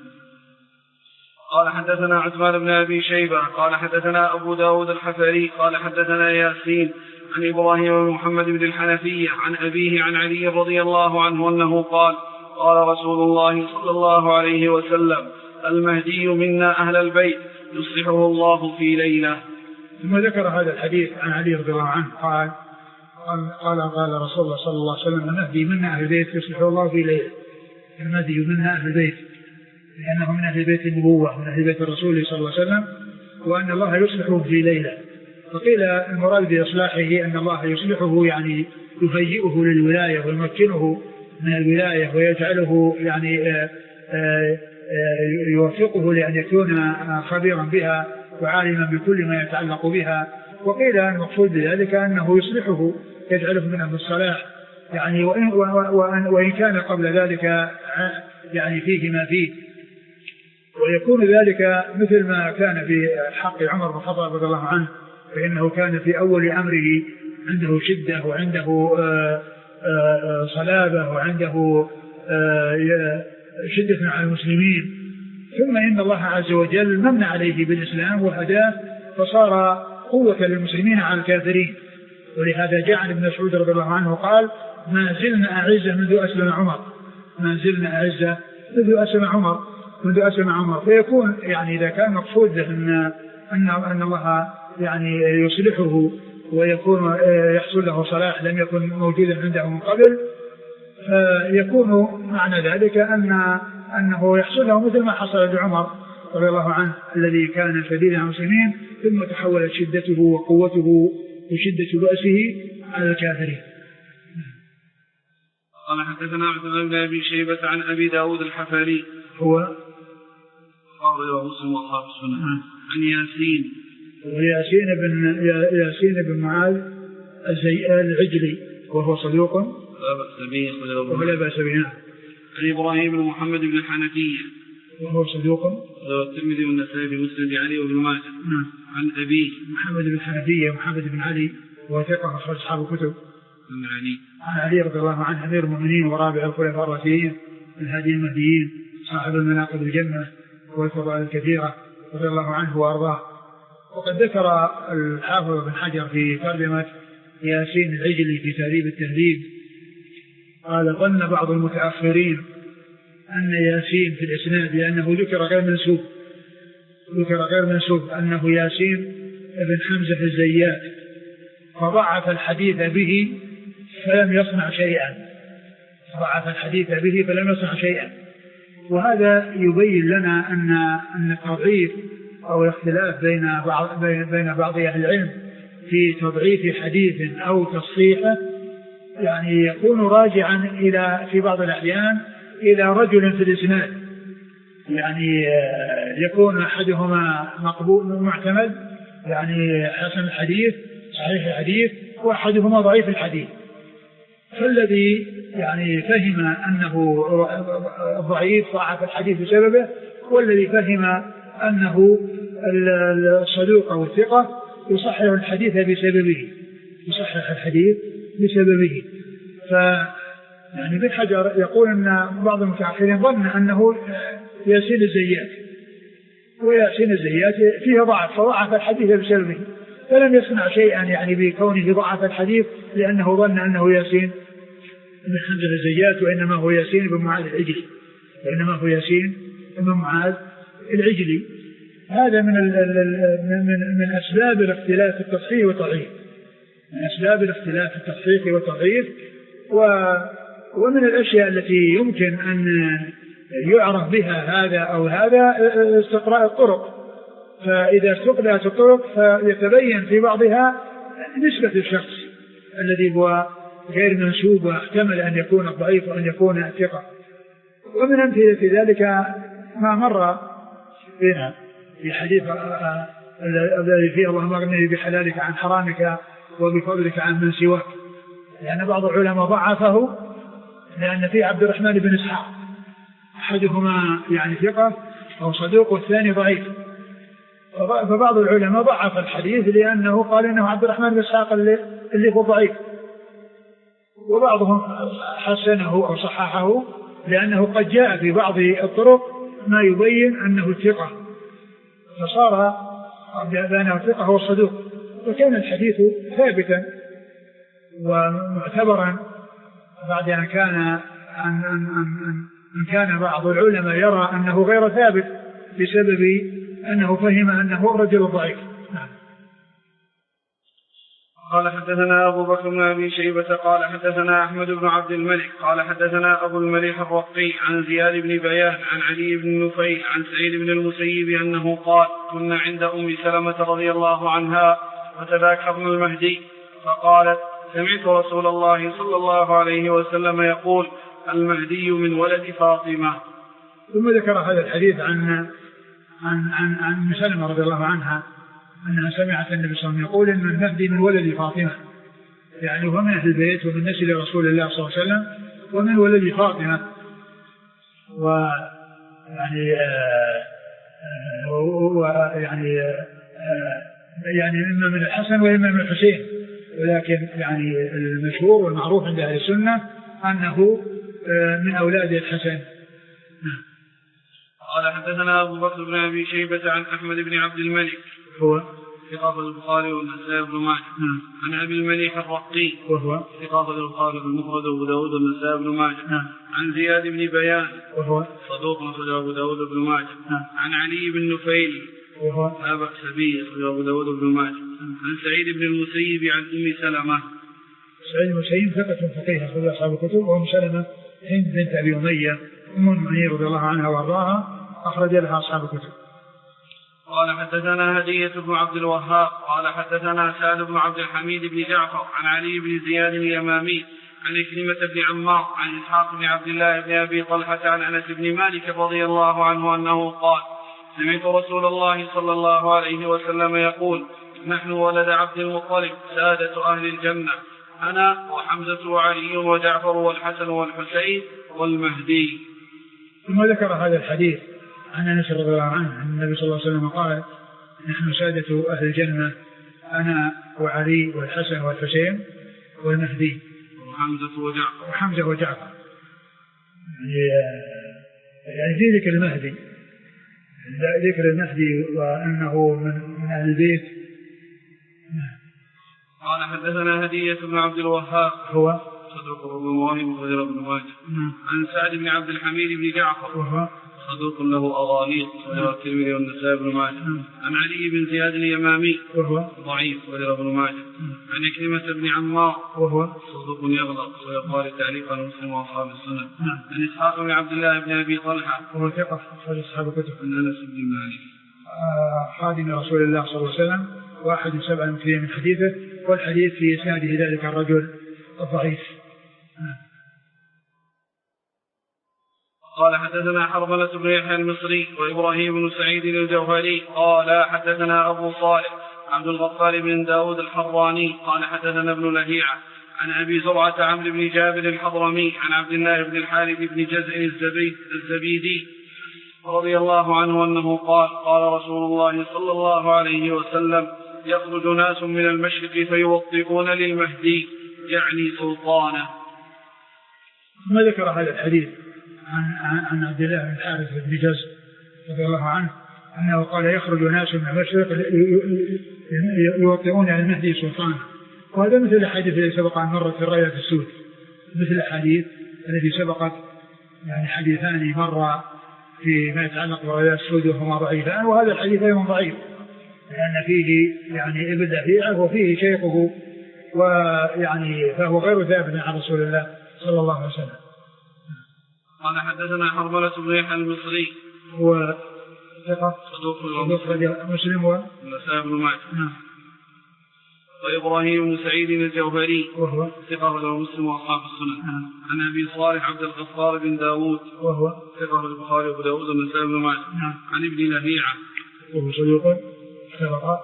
قال حدثنا عثمان بن أبي شيبة قال حدثنا أبو داود الحفري قال حدثنا ياسين عن إبراهيم بن محمد بن الحنفية عن أبيه عن علي رضي الله عنه أنه قال قال رسول الله صلى الله عليه وسلم المهدي منا أهل البيت يصلحه الله في ليلة. ثم ذكر هذا الحديث عن علي رضي الله عنه قال قال قال رسول الله صلى الله عليه وسلم المهدي منا أهل البيت يصلحه الله في ليلة. المهدي منا أهل البيت لأنه من أهل بيت النبوة من أهل بيت الرسول صلى الله عليه وسلم، وأن الله يصلحه في ليلة. فقيل المراد بإصلاحه أن الله يصلحه يعني يهيئه للولاية ويمكنه من الولاية ويجعله يعني آآ آآ يوفقه لأن يكون خبيرا بها وعالما بكل ما يتعلق بها. وقيل المقصود بذلك أنه يصلحه يجعله من أهل الصلاح يعني وإن, وإن كان قبل ذلك يعني فيه ما فيه. ويكون ذلك مثل ما كان في حق عمر بن الخطاب رضي الله عنه، فإنه كان في أول أمره عنده شدة وعنده آآ آآ صلابة وعنده شدة على المسلمين، ثم إن الله عز وجل من عليه بالإسلام وهداه فصار قوة للمسلمين على الكافرين. ولهذا جاء عن ابن مسعود رضي الله عنه قال ما زلنا أعزة منذ أسلم عمر ما زلنا أعزة منذ أسلم عمر منذ أسلم عمر. فيكون يعني إذا كان مقصود أن أن أن الله يعني يصلحه ويكون يحصل له صلاح لم يكن موجودا عنده من قبل، فيكون معنى ذلك أن أنه يحصل له مثل ما حصل لعمر رضي الله عنه الذي كان شديد على المسلمين ثم تحولت شدته وقوته وشدة بأسه على الكافرين. قال حدثنا عبد الله بن أبي شيبة عن أبي داود الحفاري هو قال مسلم وأصحاب السنة عن ياسين وياسين بن ياسين بن معاذ العجلي وهو صدوق ولا بأس به. عن إبراهيم بن محمد بن الحنفية وهو صدوق والترمذي والنسائي بمسند علي وابن ماجه. عن أبيه محمد بن الحنفية محمد بن علي وثقة أخرج أصحاب الكتب. عن علي عن علي رضي الله عنه أمير المؤمنين ورابع الخلفاء الراشدين الهادي المهديين صاحب المناقب الجنة والفضائل الكثيرة رضي الله عنه وأرضاه. وقد ذكر الحافظ بن حجر في ترجمة ياسين العجلي في تهذيب التهذيب قال ظن بعض المتأخرين أن ياسين في الإسناد لأنه ذكر غير منسوب ذكر غير منسوب أنه ياسين ابن حمزة الزيات فضعف الحديث به فلم يصنع شيئا ضعف الحديث به فلم يصنع شيئا. وهذا يبين لنا أن أن التضعيف أو الاختلاف بين بعض بين بعض أهل العلم في تضعيف حديث أو تصحيحه يعني يكون راجعا إلى في بعض الأحيان إلى رجل في الإسناد، يعني يكون أحدهما مقبول معتمد يعني حسن الحديث صحيح الحديث وأحدهما ضعيف الحديث. فالذي يعني فهم أنه ضعيف ضعف الحديث بسببه، والذي فهم أنه الصدوق أو الثقة يصحح الحديث بسببه يصحح الحديث بسببه. ف يعني ابن حجر يقول أن بعض المتأخرين ظن أنه ياسين الزيات وياسين الزيات فيه ضعف فضعف الحديث بسببه فلم يصنع شيئا يعني بكونه ضعف الحديث لأنه ظن أنه ياسين بن حمزة الزيات وإنما هو ياسين بن معاذ العجلي وإنما هو ياسين بن معاذ العجلي. هذا من من من أسباب الاختلاف في التصحيح والتضعيف من أسباب الاختلاف في التصحيح والتضعيف. ومن الأشياء التي يمكن أن يعرف بها هذا أو هذا استقراء الطرق، فإذا استقرأت الطرق فيتبين في بعضها نسبة الشخص الذي هو غير منسوب واحتمل أن يكون ضعيف وأن يكون ثقة. ومن أمثلة ذلك ما مر بنا في حديث الذي فيه اللهم اغنني بحلالك عن حرامك وبفضلك عن من سواك، لأن بعض العلماء ضعفه لأن فيه عبد الرحمن بن إسحاق أحدهما يعني ثقة أو صدوق والثاني ضعيف، فبعض العلماء ضعف الحديث لأنه قال إنه عبد الرحمن بن إسحاق اللي, اللي هو ضعيف، وبعضهم حسنه أو صححه لأنه قد جاء في بعض الطرق ما يبين أنه ثقة فصار بأنه ثقة هو صدوق، وكان الحديث ثابتا ومعتبرا بعد أن كان أن, أن, أن, أن كان بعض العلماء يرى أنه غير ثابت بسبب أنه فهم أنه رجل ضعيف. نعم. قال حدثنا أبو بكر بن أبي شيبة قال حدثنا أحمد بن عبد الملك قال حدثنا أبو المليح الرقي عن زياد بن بيان عن علي بن نفيل عن سعيد بن المسيب أنه قال كنا عند أم سلمة رضي الله عنها وتذاكرنا المهدي فقالت سمعت رسول الله صلى الله عليه وسلم يقول المهدي من ولد فاطمة. ثم ذكر هذا الحديث عن عن عن عن ام سلمة رضي الله عنها أنها سمعت النبي صلى الله عليه وسلم يقول إن المهدي من ولد فاطمة، يعني هو من أهل البيت ومن نسل رسول الله صلى الله عليه وسلم ومن ولد فاطمة، ويعني ويعني يعني إما من الحسن وإما من الحسين، ولكن يعني المشهور والمعروف عند أهل السنة أنه من أولاد الحسن. قال حدثنا أبو بكر بن أبي شيبة عن أحمد بن عبد الملك هو ثقة البخاري والنسائي بن ماجه عن أبي المليح الرقي وهو ثقة البخاري المفرد وأبو داود والنسائي بن ماجه عن زياد بن بيان وهو صدوق أخرج أبو داود بن ماجه عن علي بن نفيل وهو لا بأس به أخرج أبو داود بن ماجه عن سعيد بن المسيب عن أم سلمة. سعيد بن المسيب ثقة فقيه أخرج أصحاب الكتب. وأم سلمة هند بنت أبي أمية أم المؤمنين رضي الله عنها وأرضاها أخرج لها أصحاب الكتب. قال حدثنا هدية بن عبد الوهاب قال حدثنا سعد بن عبد الحميد بن جعفر عن علي بن زياد اليمامي عن إكرمة بن عمار عن إسحاق بن عبد الله بن أبي طلحة عن أنس بن مالك رضي الله عنه أنه قال سمعت رسول الله صلى الله عليه وسلم يقول نحن ولد عبد المطلب سادة أهل الجنة أنا وحمزة وعلي وجعفر والحسن والحسين والمهدي. ثم ذكر هذا الحديث عن أنس رضي الله عنه عن النبي صلى الله عليه وسلم قال نحن سادة أهل الجنة أنا وعلي والحسن والحسين والمهدي وحمزة وجعفر وحمزة وجعفر يعني في ذكر المهدي ذكر المهدي وأنه من, من أهل البيت. قال حدثنا هدية بن عبد الوهاب هو صدوق ربما وغير ابن ماجه عن سعد بن عبد الحميد بن جعفر وهو صدوق له أغاليط وغير الترمذي والنسائي بن ماجه عن علي بن زياد اليمامي وهو ضعيف وغير ابن ماجه عن إكرمة بن عمار وهو صدوق يغلط ويقال تعليقا مسلم وأصحاب السنة عن إسحاق بن عبد الله بن أبي طلحة وهو ثقة أخرج أصحاب الكتب عن أنس بن مالك خادم رسول الله صلى الله عليه وسلم واحد من سبع المكثرين من حديثه والحديث في إسناده ذلك الرجل الضعيف. قال حدثنا حرملة بن يحيى المصري وإبراهيم بن سعيد الجوهري قال حدثنا أبو صالح عبد الغفار بن داود الحراني قال حدثنا ابن لهيعة عن أبي زرعة عمرو بن جابر الحضرمي عن عبد الله بن الحارث بن جزء الزبيدي رضي الله عنه أنه قال قال رسول الله صلى الله عليه وسلم يخرج ناس من المشرق فيوطئون للمهدي يعني سلطانه. ما ذكر هذا الحديث عن, عن عبد الله بن الحارث بن جزء رضي الله عنه أنه قال يخرج ناس من المشرق يوطئون للمهدي سلطانه. وهذا مثل الحديث الذي سبق أن مر في الراية السود مثل الحديث الذي سبقت يعني حديثان مر فيما يتعلق بالراية السود وهما ضعيفان وهذا الحديث أيضا ضعيف لأن فيه يعني ابن لهيعة وفيه شيخه ويعني فهو غير ثابت عن رسول الله صلى الله عليه وسلم. قال حدثنا حرملة بن يحيى المصري هو ثقة صدوق مسلم والنسائي بن ماجه وإبراهيم بن سعيد الجوهري وهو ثقة له مسلم وأصحاب السنن عن أبي صالح عبد الغفار بن داود وهو ثقة البخاري وأبو داود والنسائي بن ماجه عن ابن لهيعة وهو صدوق ثقة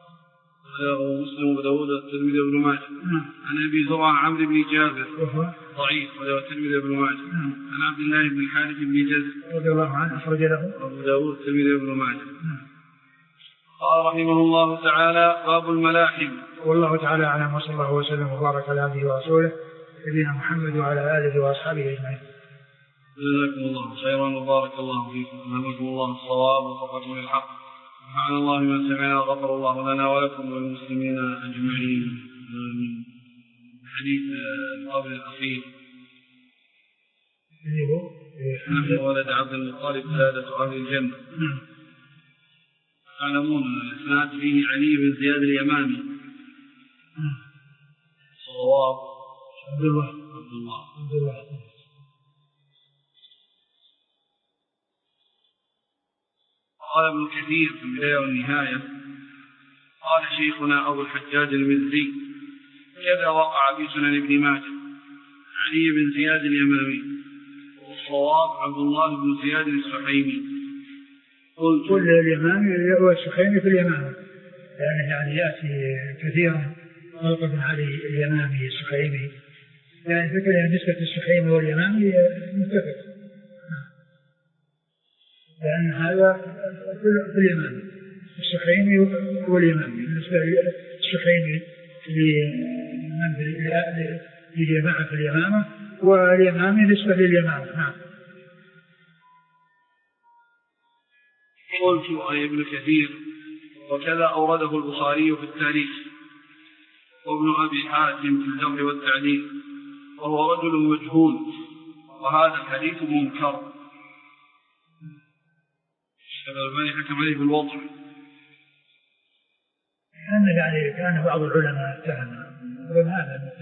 ومسلم وأبو داود والترمذي وابن ماجه عن أبي زرعة عمرو بن جابر وهو ضعيف والترمذي وابن ماجه عن عبد الله بن الحارث بن جزء رضي الله عنه أخرج له أبو داود والترمذي وابن ماجه. قال رحمه الله تعالى باب الملاحم. والله تعالى أعلم وصلى الله وسلم وبارك على عبده ورسوله نبينا محمد وعلى آله وأصحابه أجمعين. جزاكم الله خيرا وبارك الله فيكم ونهمكم الله الصواب وفقكم للحق. سبحان الله ما سمعنا غفر الله لنا ولكم وللمسلمين أجمعين. آمين. حديث القبر الأخير نحن ولد عبد المطلب سادة أهل الجنة. تعلمون الإسناد فيه علي بن زياد اليمامي صواب عبد الله عبد الله عبد الله. قال ابن كثير في البداية والنهاية قال شيخنا أبو الحجاج المزي كذا وقع في سنن ابن ماجه علي بن زياد اليمامي والصواب عبد الله بن زياد السحيمي. قلت كل اليمامي والسحيمي في اليمامة يعني يعني يأتي كثيرا خلق بن علي اليمامي السحيمي يعني فكرة يعني نسبة السحيمي واليمامي متفق لأن هذا في اليمامي السحيمي واليمامي بالنسبة للسحيمي لجماعة في اليمامة واليمامي نسبة لليمامة. نعم. قلت أي ابن كثير وكذا أورده البخاري في التاريخ وابن أبي حاتم في الجمع والتعديل وهو رجل مجهول وهذا الحديث منكر. الألباني حكم عليه بالوضع أن كأنه يعني كأن بعض العلماء اتهم هذا.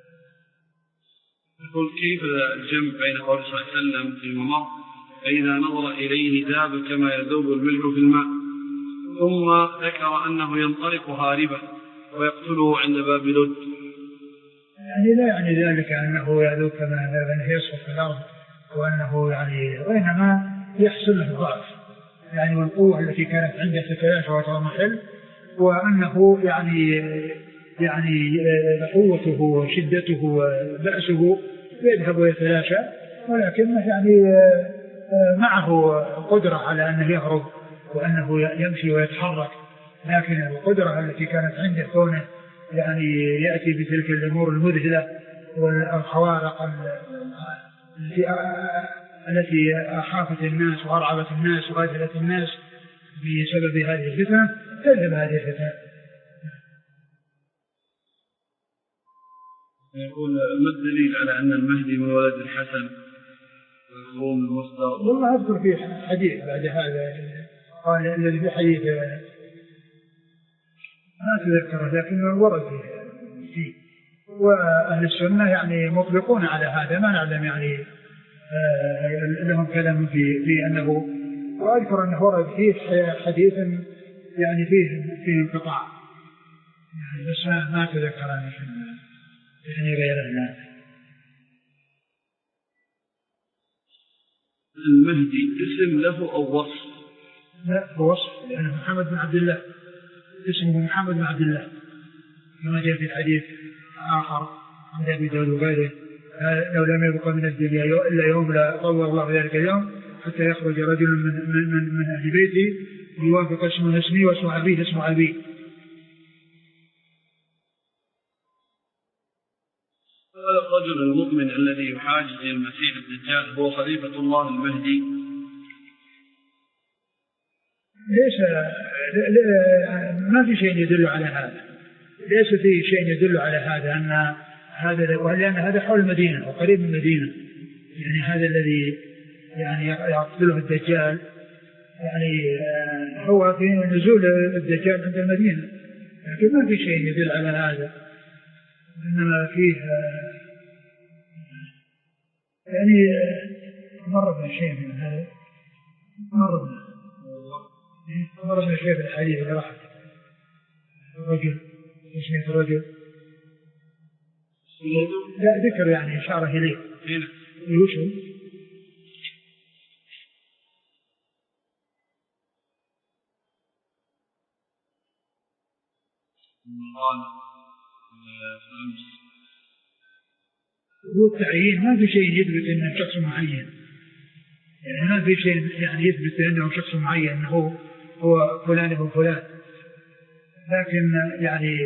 يقول كيف الجمع بين قول صلى الله عليه وسلم في الممر فإذا نظر إليه ذاب كما يذوب الملح في الماء، ثم ذكر أنه ينطلق هاربا ويقتله عند باب لد؟ يعني لا يعني ذلك أنه يذوب كما أنه يسقط في الأرض، وأنه يعني وإنما يحصل له ضعف يعني، والقوة التي كانت عنده تتلاشى وتضمحل، وأنه يعني يعني قوته وشدته وبأسه يذهب ويتلاشى، ولكنه يعني معه قدرة على أنه يهرب وأنه يمشي ويتحرك، لكن القدرة التي كانت عنده كونه يعني يأتي بتلك الأمور المذهلة والخوارق التي أخافت الناس وأرعبت الناس وأذهلت الناس بسبب هذه الفتنة، تذهب هذه الفتنة. يقول ما الدليل على أن المهدي من ولد الحسن ويقوم المصدر؟ والله أذكر فيه حديث بعد هذا قال الذي في حديث ما تذكره لكنه ورد فيه، وأهل السنة يعني مطلقون على هذا، ما نعلم يعني لهم كلام في في أنه، وأذكر أنه ورد فيه حديث يعني فيه فيه انقطاع يعني، بس ما ما تذكر يعني غير هذا. المهدي اسم له أو وصف؟ لا هو وصف، لأنه محمد بن عبد الله، اسمه محمد بن عبد الله كما جاء في الحديث آخر عند أبي داود وغيره، لو لم يبق من الدنيا إلا يوم لا طول الله ذلك اليوم حتى يخرج رجل من من من, من أهل بيتي يوافق اسمه اسمي واسم أبيه اسم أبي. قال الرجل المؤمن الذي يحاجز المسيح الدجال هو خليفة الله المهدي؟ ليس ما في شيء يدل على هذا، ليس في شيء يدل على هذا أن هذا، لأن هذا حول المدينة وقريب من المدينة، يعني هذا الذي يعني يقتله الدجال يعني هو في نزول الدجال عند المدينة، لكن ما في شيء يدل على هذا، إنما فيه يعني مر بنا شيء من هذا، مر بنا مر بنا شيء في الحديث اللي راح الرجل اسمه الرجل لا ذكر يعني إشارة إليه يوشو هو التعيين ما في شيء يثبت أنه شخص معين، يعني ما في شيء يعني يثبت أنه شخص معين أنه هو, هو فلان ابن فلان، لكن يعني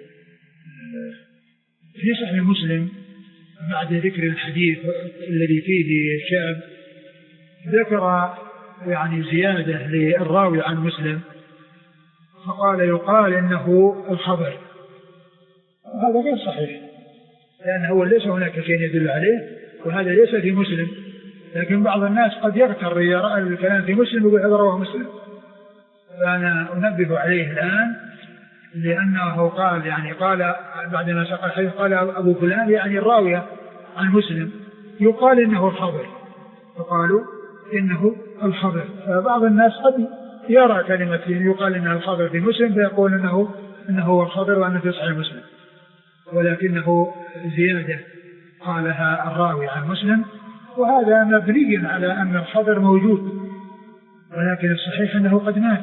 في صحيح مسلم بعد ذكر الحديث الذي فيه الشاب ذكر يعني زيادة للراوي عن مسلم فقال يقال إنه الخبر، هذا غير صحيح لأنه ليس هناك شيء يدل عليه، وهذا ليس في مسلم، لكن بعض الناس قد يغتر يرى الكلام في مسلم ويقول هذا رواه مسلم، فأنا أنبه عليه الآن لأنه قال يعني قال بعد ما ساق الحديث قال أبو فلان يعني الراوية عن مسلم يقال إنه الخبر، فقالوا إنه الخبر، فبعض الناس قد يرى كلمة يقال إنه الخبر في مسلم فيقول إنه إنه هو الخبر وأنه في صحيح مسلم، ولكنه زيادة قالها الراوي عن مسلم، وهذا مبني على أن الخبر موجود، ولكن الصحيح أنه قد مات،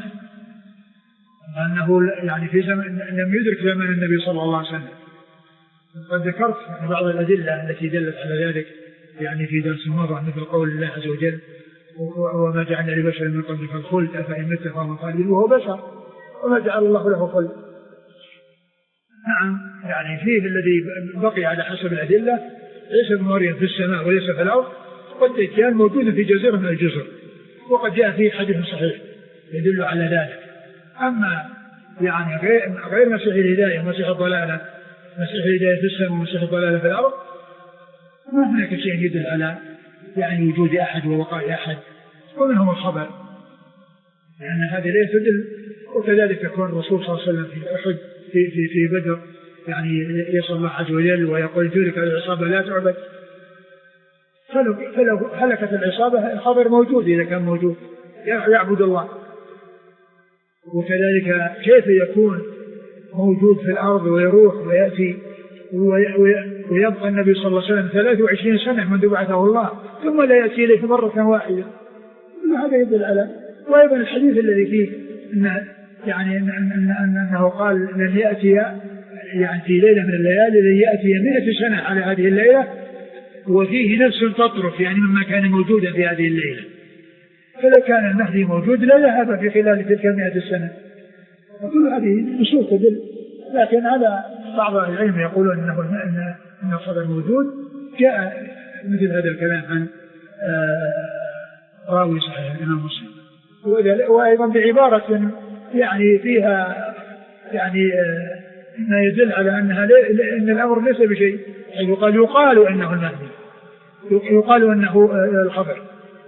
أنه يعني في زمن لم يدرك زمن النبي صلى الله عليه وسلم. قد ذكرت بعض الأدلة التي دلت على ذلك يعني في درس مضى، مثل قول الله عز وجل وما جعلنا لبشر من قبلك الخلد أفإن مت فهم خالدون، وهو بشر وما جعل الله له خلد. نعم يعني فيه الذي بقي على حسب الأدلة ليس ابن مريم في السماء وليس في الأرض، والدجال موجود في جزيرة من الجزر، وقد جاء فيه حديث صحيح يدل على ذلك. أما يعني غير, غير مسيح الهداية مسيح الضلالة، مسيح الهداية في السماء ومسيح الضلالة في الأرض، ما هناك شيء يدل على يعني وجود أحد ووقاء أحد، ومنهم الخبر، لأن هذا لا يدل. وكذلك يكون الرسول صلى الله عليه وسلم في أحد في في في بدر يعني يسأل الله عز وجل ويقول تلك العصابة لا تعبد، فلو, فلو هلكت العصابة الخبر موجود إذا كان موجود يعبد الله. وكذلك كيف يكون موجود في الأرض ويروح ويأتي ويبقى النبي صلى الله عليه وسلم ثلاث وعشرين سنة منذ بعثه الله ثم لا يأتي إليه مرة واحدة؟ كل هذا يدل على. وأيضا الحديث الذي فيه إن يعني إن إن أنه قال لن يأتي يعني في ليلة من الليالي لن يأتي مئة سنة على هذه الليلة وفيه نفس تطرف يعني مما كان موجودا في هذه الليلة. فلو كان المهدي موجود لا ذهب في خلال تلك المئة السنة. وكل هذه نصوص تدل. لكن على بعض العلم يقولون انه ان ان الخبر موجود. جاء مثل هذا الكلام عن راوي صحيح الامام مسلم وايضا بعباره يعني فيها يعني ما يدل على انها ان الامر ليس بشيء. يقال يقال انه المهدي يقال انه الخبر.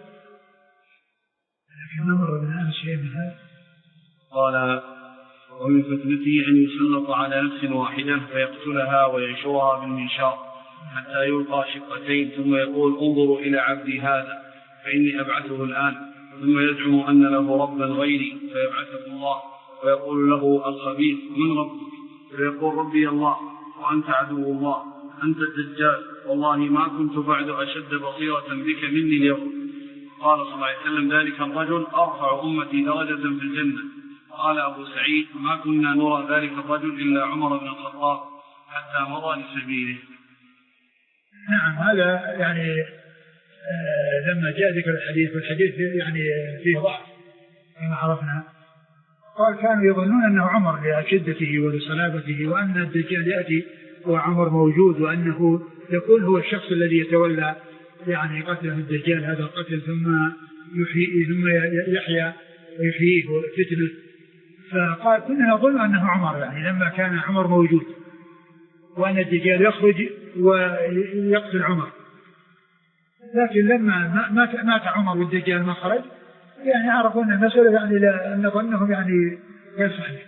لكن نمر من شيء من هذا. قال ومن فتنته أن يسلط على نفس واحدة فيقتلها وينشرها بالمنشار حتى يلقى شقتين ثم يقول انظروا إلى عبدي هذا فإني أبعثه الآن، ثم يزعم أن له ربا غيري فيبعثه الله ويقول له الخبيث من ربك؟ فيقول ربي الله وأنت عدو الله أنت الدجال والله ما كنت بعد أشد بصيرة بك مني اليوم. قال صلى الله عليه وسلم ذلك الرجل أرفع أمتي درجة في الجنة. قال أبو سعيد ما كنا نرى ذلك الرجل إلا عمر بن الخطاب حتى مضى لسبيله. نعم هذا يعني آه لما جاء ذكر الحديث والحديث يعني فيه ضعف كما عرفنا. قال كانوا يظنون أنه عمر لشدته ولصلابته وأن الدجال يأتي وعمر موجود وأنه يكون هو الشخص الذي يتولى يعني قتله الدجال هذا القتل ثم يحيي ثم يحيى ويحييه فتنه. فقال كنا نظن أنه عمر يعني لما كان عمر موجود وأن الدجال يخرج ويقتل عمر. لكن لما مات عمر والدجال ما خرج يعني عرفوا أن المسألة يعني لا نظنهم يعني غير صحيح.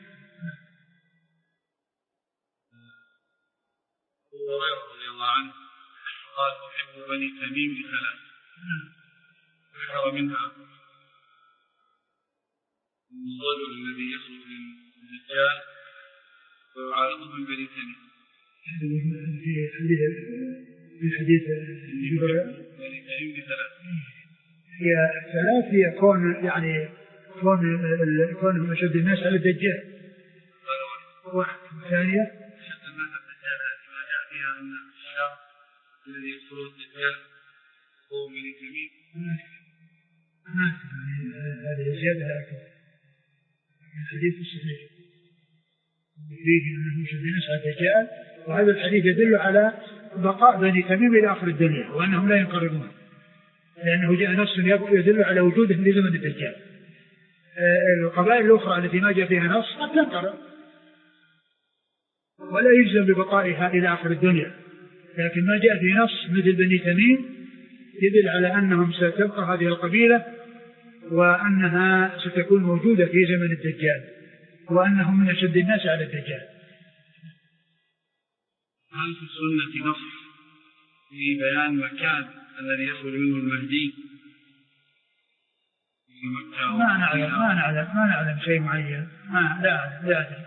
رضي الله عنه قال أحب بني تميم بثلاث ذكر منها الرجل الذي يخرج للدجال ويعارضه من بني تميم. في حديث في حديث بني تميم بثلاث. هي ثلاث هي كون يعني كون كون أشد الناس على الدجال. واحد. ثانية أشد الناس على الدجال ما جاء فيها أن الشاب الذي يقتل الدجال هو بني تميم. ما هذه زيادة لكن الحديث الصحيح فيه أنه أشد الناس على الدجال وهذا الحديث يدل على بقاء بني تميم إلى آخر الدنيا وأنهم لا ينقرضون لأنه جاء نص يدل على وجودهم في زمن الدجال. القبائل الأخرى التي ما جاء فيها نص قد تنقرض ولا يجزم ببقائها إلى آخر الدنيا، لكن ما جاء في نص مثل بني تميم يدل على أنهم ستبقى هذه القبيلة وأنها ستكون موجودة في زمن الدجال وأنهم من أشد الناس على الدجال. هل في السنة نص في بيان مكان الذي يخرج منه المهدي؟ ما نعلم ما نعلم ما نعلم شيء معين ما لا أعلم لا أدري.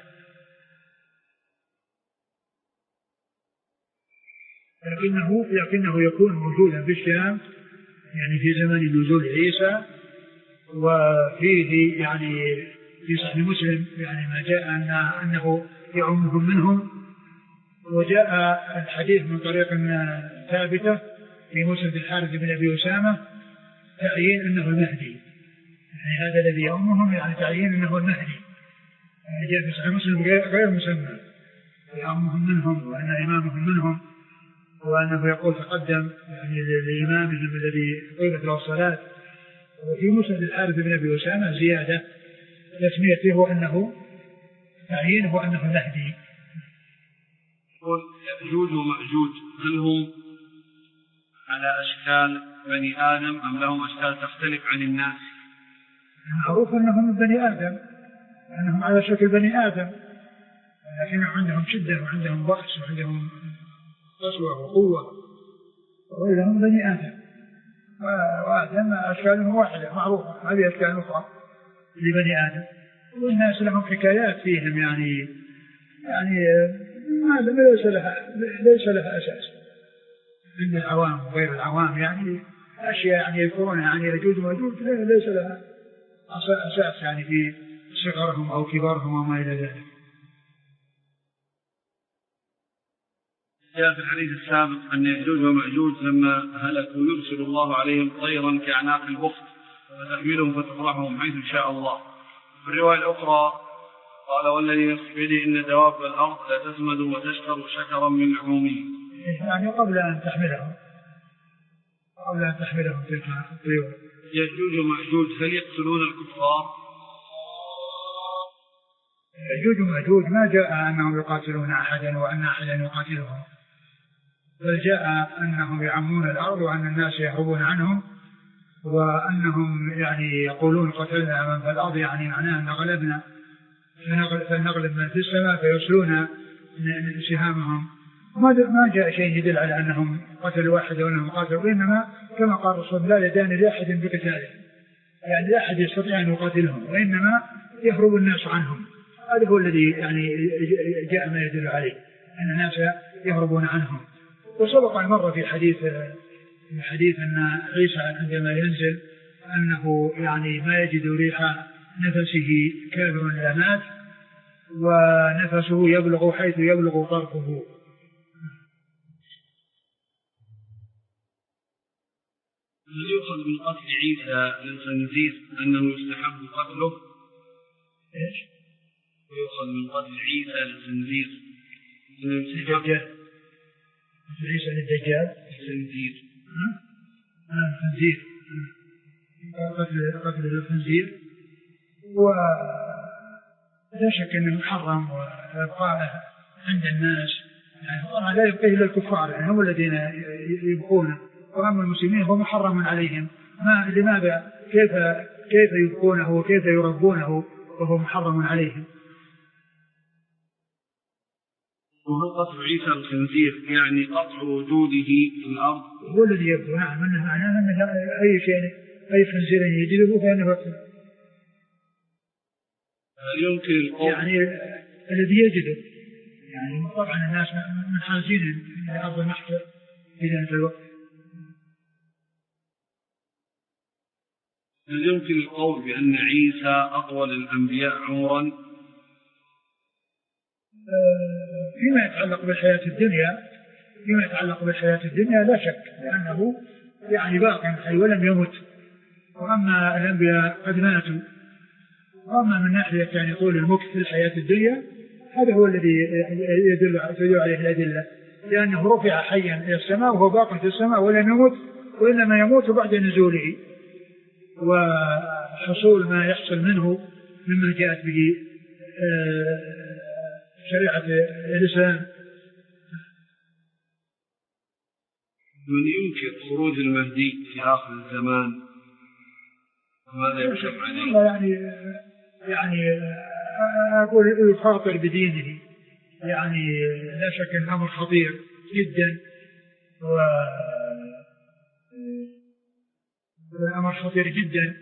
لكنه لكنه يكون موجودا في الشام يعني في زمن نزول عيسى وفيه يعني في صحيح مسلم يعني ما جاء أن أنه يعمهم منهم وجاء الحديث من طريق ثابتة في مسند الحارث بن أبي أسامة تعيين أنه المهدي يعني هذا الذي يعمهم يعني تعيين أنه المهدي يعني جاء في صحيح مسلم غير مسمى يعمهم منهم وأن إمامهم منهم وأنه يقول تقدم يعني لإمامهم الذي قيلت له الصلاة. وفي مسند الحارث بن أبي أسامة زيادة تسميته أنه تعيينه أنه المهدي. يقول يأجوج ومأجوج هل هم على أشكال بني آدم أم لهم أشكال تختلف عن الناس؟ معروف أنهم من بني آدم أنهم على شكل بني آدم لكن عندهم شدة وعندهم بأس وعندهم قسوة وقوة، وإذا بني آدم، وآدم أشكالهم واحدة معروفة، هذه أشكال أخرى لبني آدم، والناس لهم حكايات فيهم يعني يعني هذا ليس لها ليس لها أساس عند العوام وغير العوام، يعني أشياء يعني يذكرونها يعني يجوز ويجوز ليس لها أساس يعني في صغرهم أو كبارهم وما إلى ذلك. جاء في الحديث السابق أن يأجوج ومأجوج لما هلكوا يرسل الله عليهم طيرا كأعناق البخت فتحملهم فتطرحهم حيث شاء الله. في الرواية الأخرى قال والذي نفسي بيده إن دواب الأرض لا تسمد وتشكر شكرا من لحومه، يعني قبل أن تحملهم قبل أن تحملهم تلك الطيور. يأجوج ومأجوج هل يقتلون الكفار؟ يأجوج ومأجوج ما جاء أنهم يقاتلون أحدا وأن أحدا يقاتلهم، بل جاء أنهم يعمون الأرض وأن الناس يهربون عنهم، وأنهم يعني يقولون قتلنا من في الأرض، يعني معناه أن غلبنا فنغلب من في السماء فيرسلون سهامهم. ما جاء شيء يدل على أنهم قتلوا واحد وأنهم قاتلوا، وإنما كما قال رسول الله لا يدان لأحد بقتاله، يعني لا أحد يستطيع أن يقاتلهم، وإنما يهرب الناس عنهم. هذا هو الذي يعني جاء ما يدل عليه أن الناس يهربون عنهم. وسبق المرة في حديث في حديث أن عيسى عندما ينزل أنه يعني ما يجد ريح نفسه كافر لا مات، ونفسه يبلغ حيث يبلغ طرفه. هل يؤخذ من قتل عيسى للخنزير أنه يستحب قتله؟ إيش؟ يؤخذ من قتل عيسى للخنزير الدجال، قتل عيسى للدجال الخنزير آه الخنزير قتل قتل الخنزير، ولا شك أنه محرم وإبقاءه عند الناس، يعني طبعا لا يبقيه إلا الكفار، يعني هم الذين يبقونه، وأما المسلمين هو محرم عليهم. ما لماذا كيف كيف يبقونه وكيف يربونه وهو محرم عليهم؟ وهل قطع عيسى الخنزير يعني قطع وجوده في الأرض؟ هو الذي يبدو نعم أنه معناه أن أي شيء أي خنزير يجده فإنه يقتل. يمكن القول يعني الذي يجده، يعني طبعا الناس من حاجين إلى أرض المحشر في ذلك الوقت. هل يمكن القول بأن عيسى أطول الأنبياء عمرا؟ فيما يتعلق بالحياة الدنيا فيما يتعلق بالحياة الدنيا لا شك لأنه يعني باق حي ولم يمت، وأما الأنبياء قد ماتوا. وأما من ناحية يعني طول المكث في الحياة الدنيا هذا هو الذي يدل عليه الأدلة، لأنه رفع حيا إلى السماء وهو باق في السماء ولم يمت، وإنما يموت بعد نزوله وحصول ما يحصل منه مما جاءت به شريعة الإسلام. من ينكر خروج المهدي في آخر الزمان ماذا يحسب عليه؟ يعني يعني أقول يخاطر بدينه، يعني لا شك أن أمر خطير جدا، والأمر خطير جدا.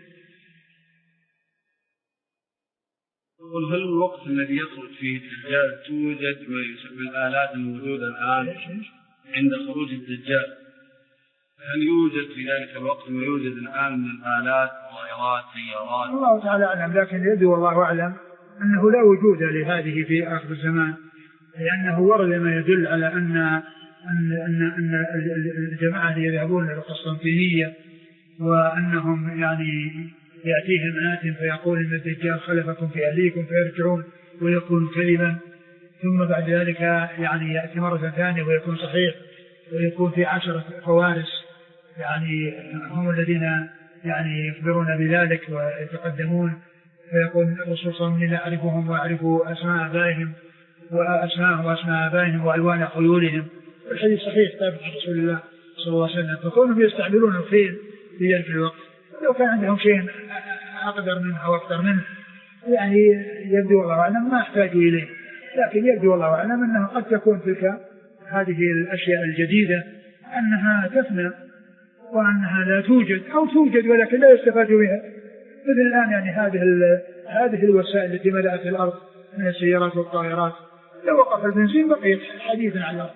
هل الوقت الذي يخرج فيه الدجال توجد ما يسمى الآلات الموجودة الآن عند خروج الدجال؟ هل يوجد في ذلك الوقت ما يوجد الآن من الآلات طائرات سيارات؟ الله تعالى أعلم، لكن يدعو والله أعلم أنه لا وجود لهذه في آخر الزمان، لأنه ورد ما يدل على أن أن أن, أن الجماعة يذهبون إلى القسطنطينية وأنهم يعني يأتيهم آت فيقول إن الدجال خلفكم في أهليكم فيرجعون ويكون كذبا، ثم بعد ذلك يعني يأتي مرة ثانية ويكون صحيح ويكون في عشرة فوارس، يعني هم الذين يعني يخبرون بذلك ويتقدمون، فيقول الرسول صلى الله عليه وسلم لا أعرفهم وأعرف أسماء آبائهم وأسماء وأسماء آبائهم وألوان خيولهم. الحديث صحيح ثابت عن رسول الله صلى الله عليه وسلم. فكونهم يستعملون الخيل في ذلك الوقت لو كان عندهم شيء أقدر منه أو أكثر منه يعني يبدو والله أعلم ما أحتاجوا إليه، لكن يبدو والله أعلم أنها قد تكون تلك هذه الأشياء الجديدة أنها تفنى وأنها لا توجد أو توجد ولكن لا يستفاد بها. مثل الآن يعني هذه هذه الوسائل التي ملأت الأرض من السيارات والطائرات لو وقف البنزين بقيت حديثا على الأرض.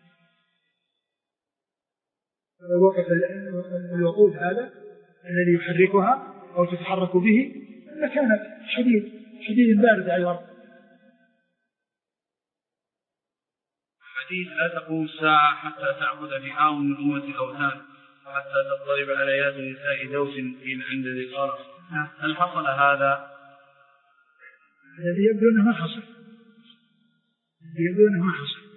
لو وقف الوقود هذا الذي يحركها أو تتحرك به لكان شديد شديد بارد على الأرض. حديث لا تقوم الساعة حتى تعبد فئام من أمة الأوثان حتى تضطرب عليات نساء دوس إلى عند ذي الأرض. هل حصل هذا؟ الذي يبدو أنه ما حصل. يبدو أنه ما حصل.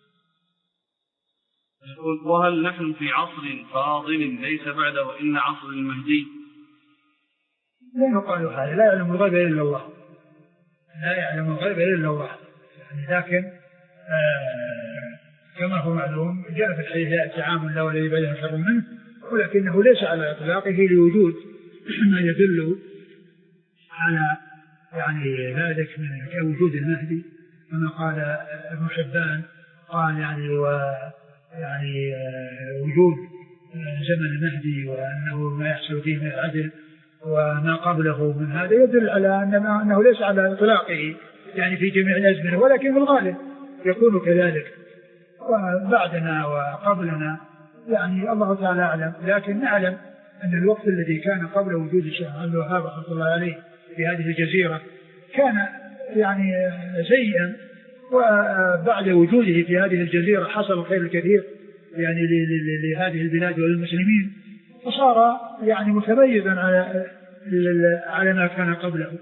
يقول وهل نحن في عصر فاضل ليس بعده إلا عصر المهدي؟ لا يقال هذا، لا يعلم الغيب إلا الله، لا يعلم الغيب إلا الله يعني. لكن آه كما هو معلوم جاء في الحديث يأتي عام لا والذي بعده شر منه، ولكنه ليس على إطلاقه لوجود ما يدل على يعني ذلك من وجود المهدي كما قال ابن حبان قال يعني ويعني وجود زمن المهدي وأنه ما يحصل فيه من العدل وما قبله من هذا يدل على أنه ليس على إطلاقه يعني في جميع الأزمنة، ولكن في الغالب يكون كذلك وبعدنا وقبلنا يعني الله تعالى أعلم. لكن نعلم أن الوقت الذي كان قبل وجود الشيخ عبد الوهاب رحمه الله عليه في هذه الجزيرة كان يعني سيئا، وبعد وجوده في هذه الجزيرة حصل الخير الكثير يعني لهذه البلاد وللمسلمين، فصار يعني متميزا على على ما كان قبله.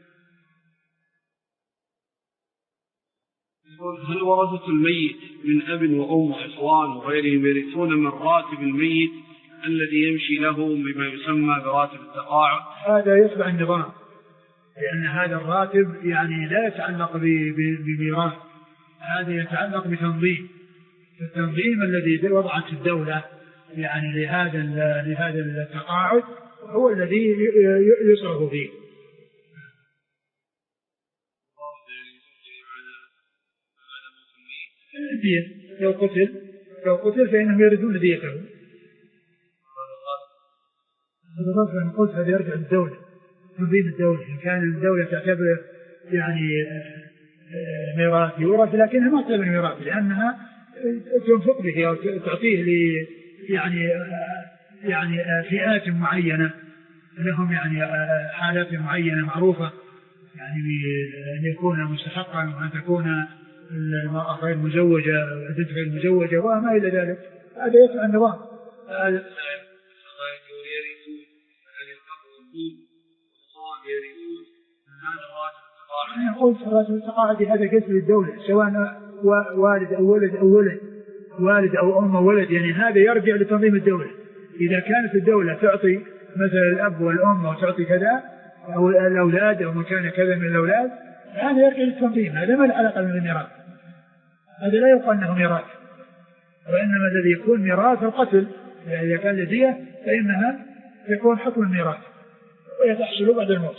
هل ورثة الميت من أب وأم وإخوان وغيرهم يرثون من راتب الميت الذي يمشي له بما يسمى براتب التقاعد؟ هذا يتبع النظام، لأن هذا الراتب يعني لا يتعلق بميراث، هذا يتعلق بتنظيم. التنظيم الذي وضعت الدولة يعني لهذا لهذا التقاعد هو الذي يصرف فيه. الدية لو قتل لو قتل فإنهم يردون ديته. هذا نقول هذا يرجع للدولة، تنظيم الدولة. إن كان الدولة تعتبر يعني ميراث يورث لكنها ما تعتبر ميراث لأنها تنفق به أو تعطيه ل يعني يعني فئات معينة لهم يعني حالات معينة معروفة يعني أن يكون مستحقا وأن تكون المرأة غير مزوجة والبنت غير مزوجة وما إلى ذلك. هذا يتبع النظام. أنا قلت راتب التقاعد هذا كسب للدولة سواء والد أو ولد أو ولد والد أو أم أو ولد، يعني هذا يرجع لتنظيم الدولة. إذا كانت الدولة تعطي مثل الأب والأم أو تعطي كذا أو الأولاد أو مكان كذا من الأولاد هذا يرجع للتنظيم، هذا ما له علاقة بالميراث، هذا لا يقال أنه ميراث، وإنما الذي يكون ميراث القتل. يعني إذا كان لدية فإنها يكون حكم الميراث ويتحصل بعد الموت.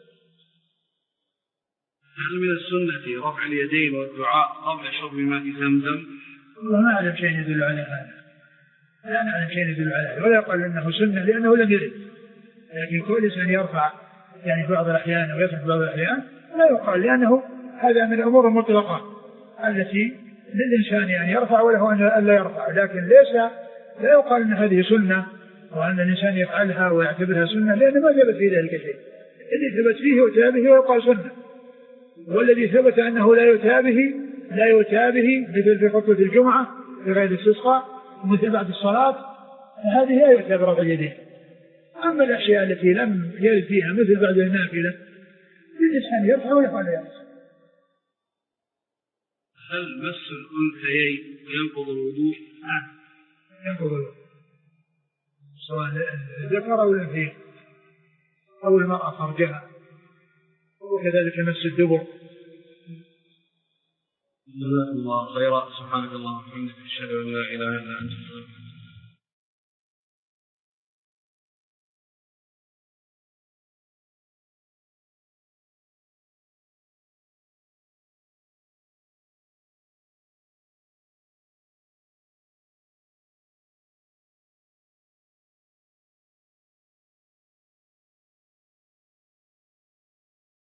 هل من السنة رفع اليدين والدعاء قبل شرب ماء زمزم؟ والله ما أعلم شيء يدل على هذا، لا نعلم شيء يدل على هذا، ولا يقال أنه سنة لأنه لم يرد. لكن كل إنسان يرفع يعني في بعض الأحيان أو يترك بعض الأحيان لا يقال، لأنه هذا من الأمور المطلقة التي للإنسان يعني يرفع وله أن لا يرفع، لكن ليس لا يقال أن هذه سنة وأن الإنسان يفعلها ويعتبرها سنة، لأن ما ثبت في ذلك شيء. الذي ثبت فيه وتابه ويقال سنة، والذي ثبت أنه لا يتابه لا يتابه مثل في خطبة الجمعة في غير الاستسقاء ومثل بعد الصلاة هذه لا يعتبر رفع اليدين. أما الأشياء التي لم يرد فيها مثل بعد النافلة الإنسان يرفع ويفعل يرفع. هل مس الأنثيين ينقض الوضوء؟ نعم ينقض الوضوء سواء الذكر أو الأنثى أو المرأة فرجها، وكذلك مس الدبر. جزاكم الله خيرا. سبحانك اللهم وبحمدك أشهد أن لا إله إلا أنت.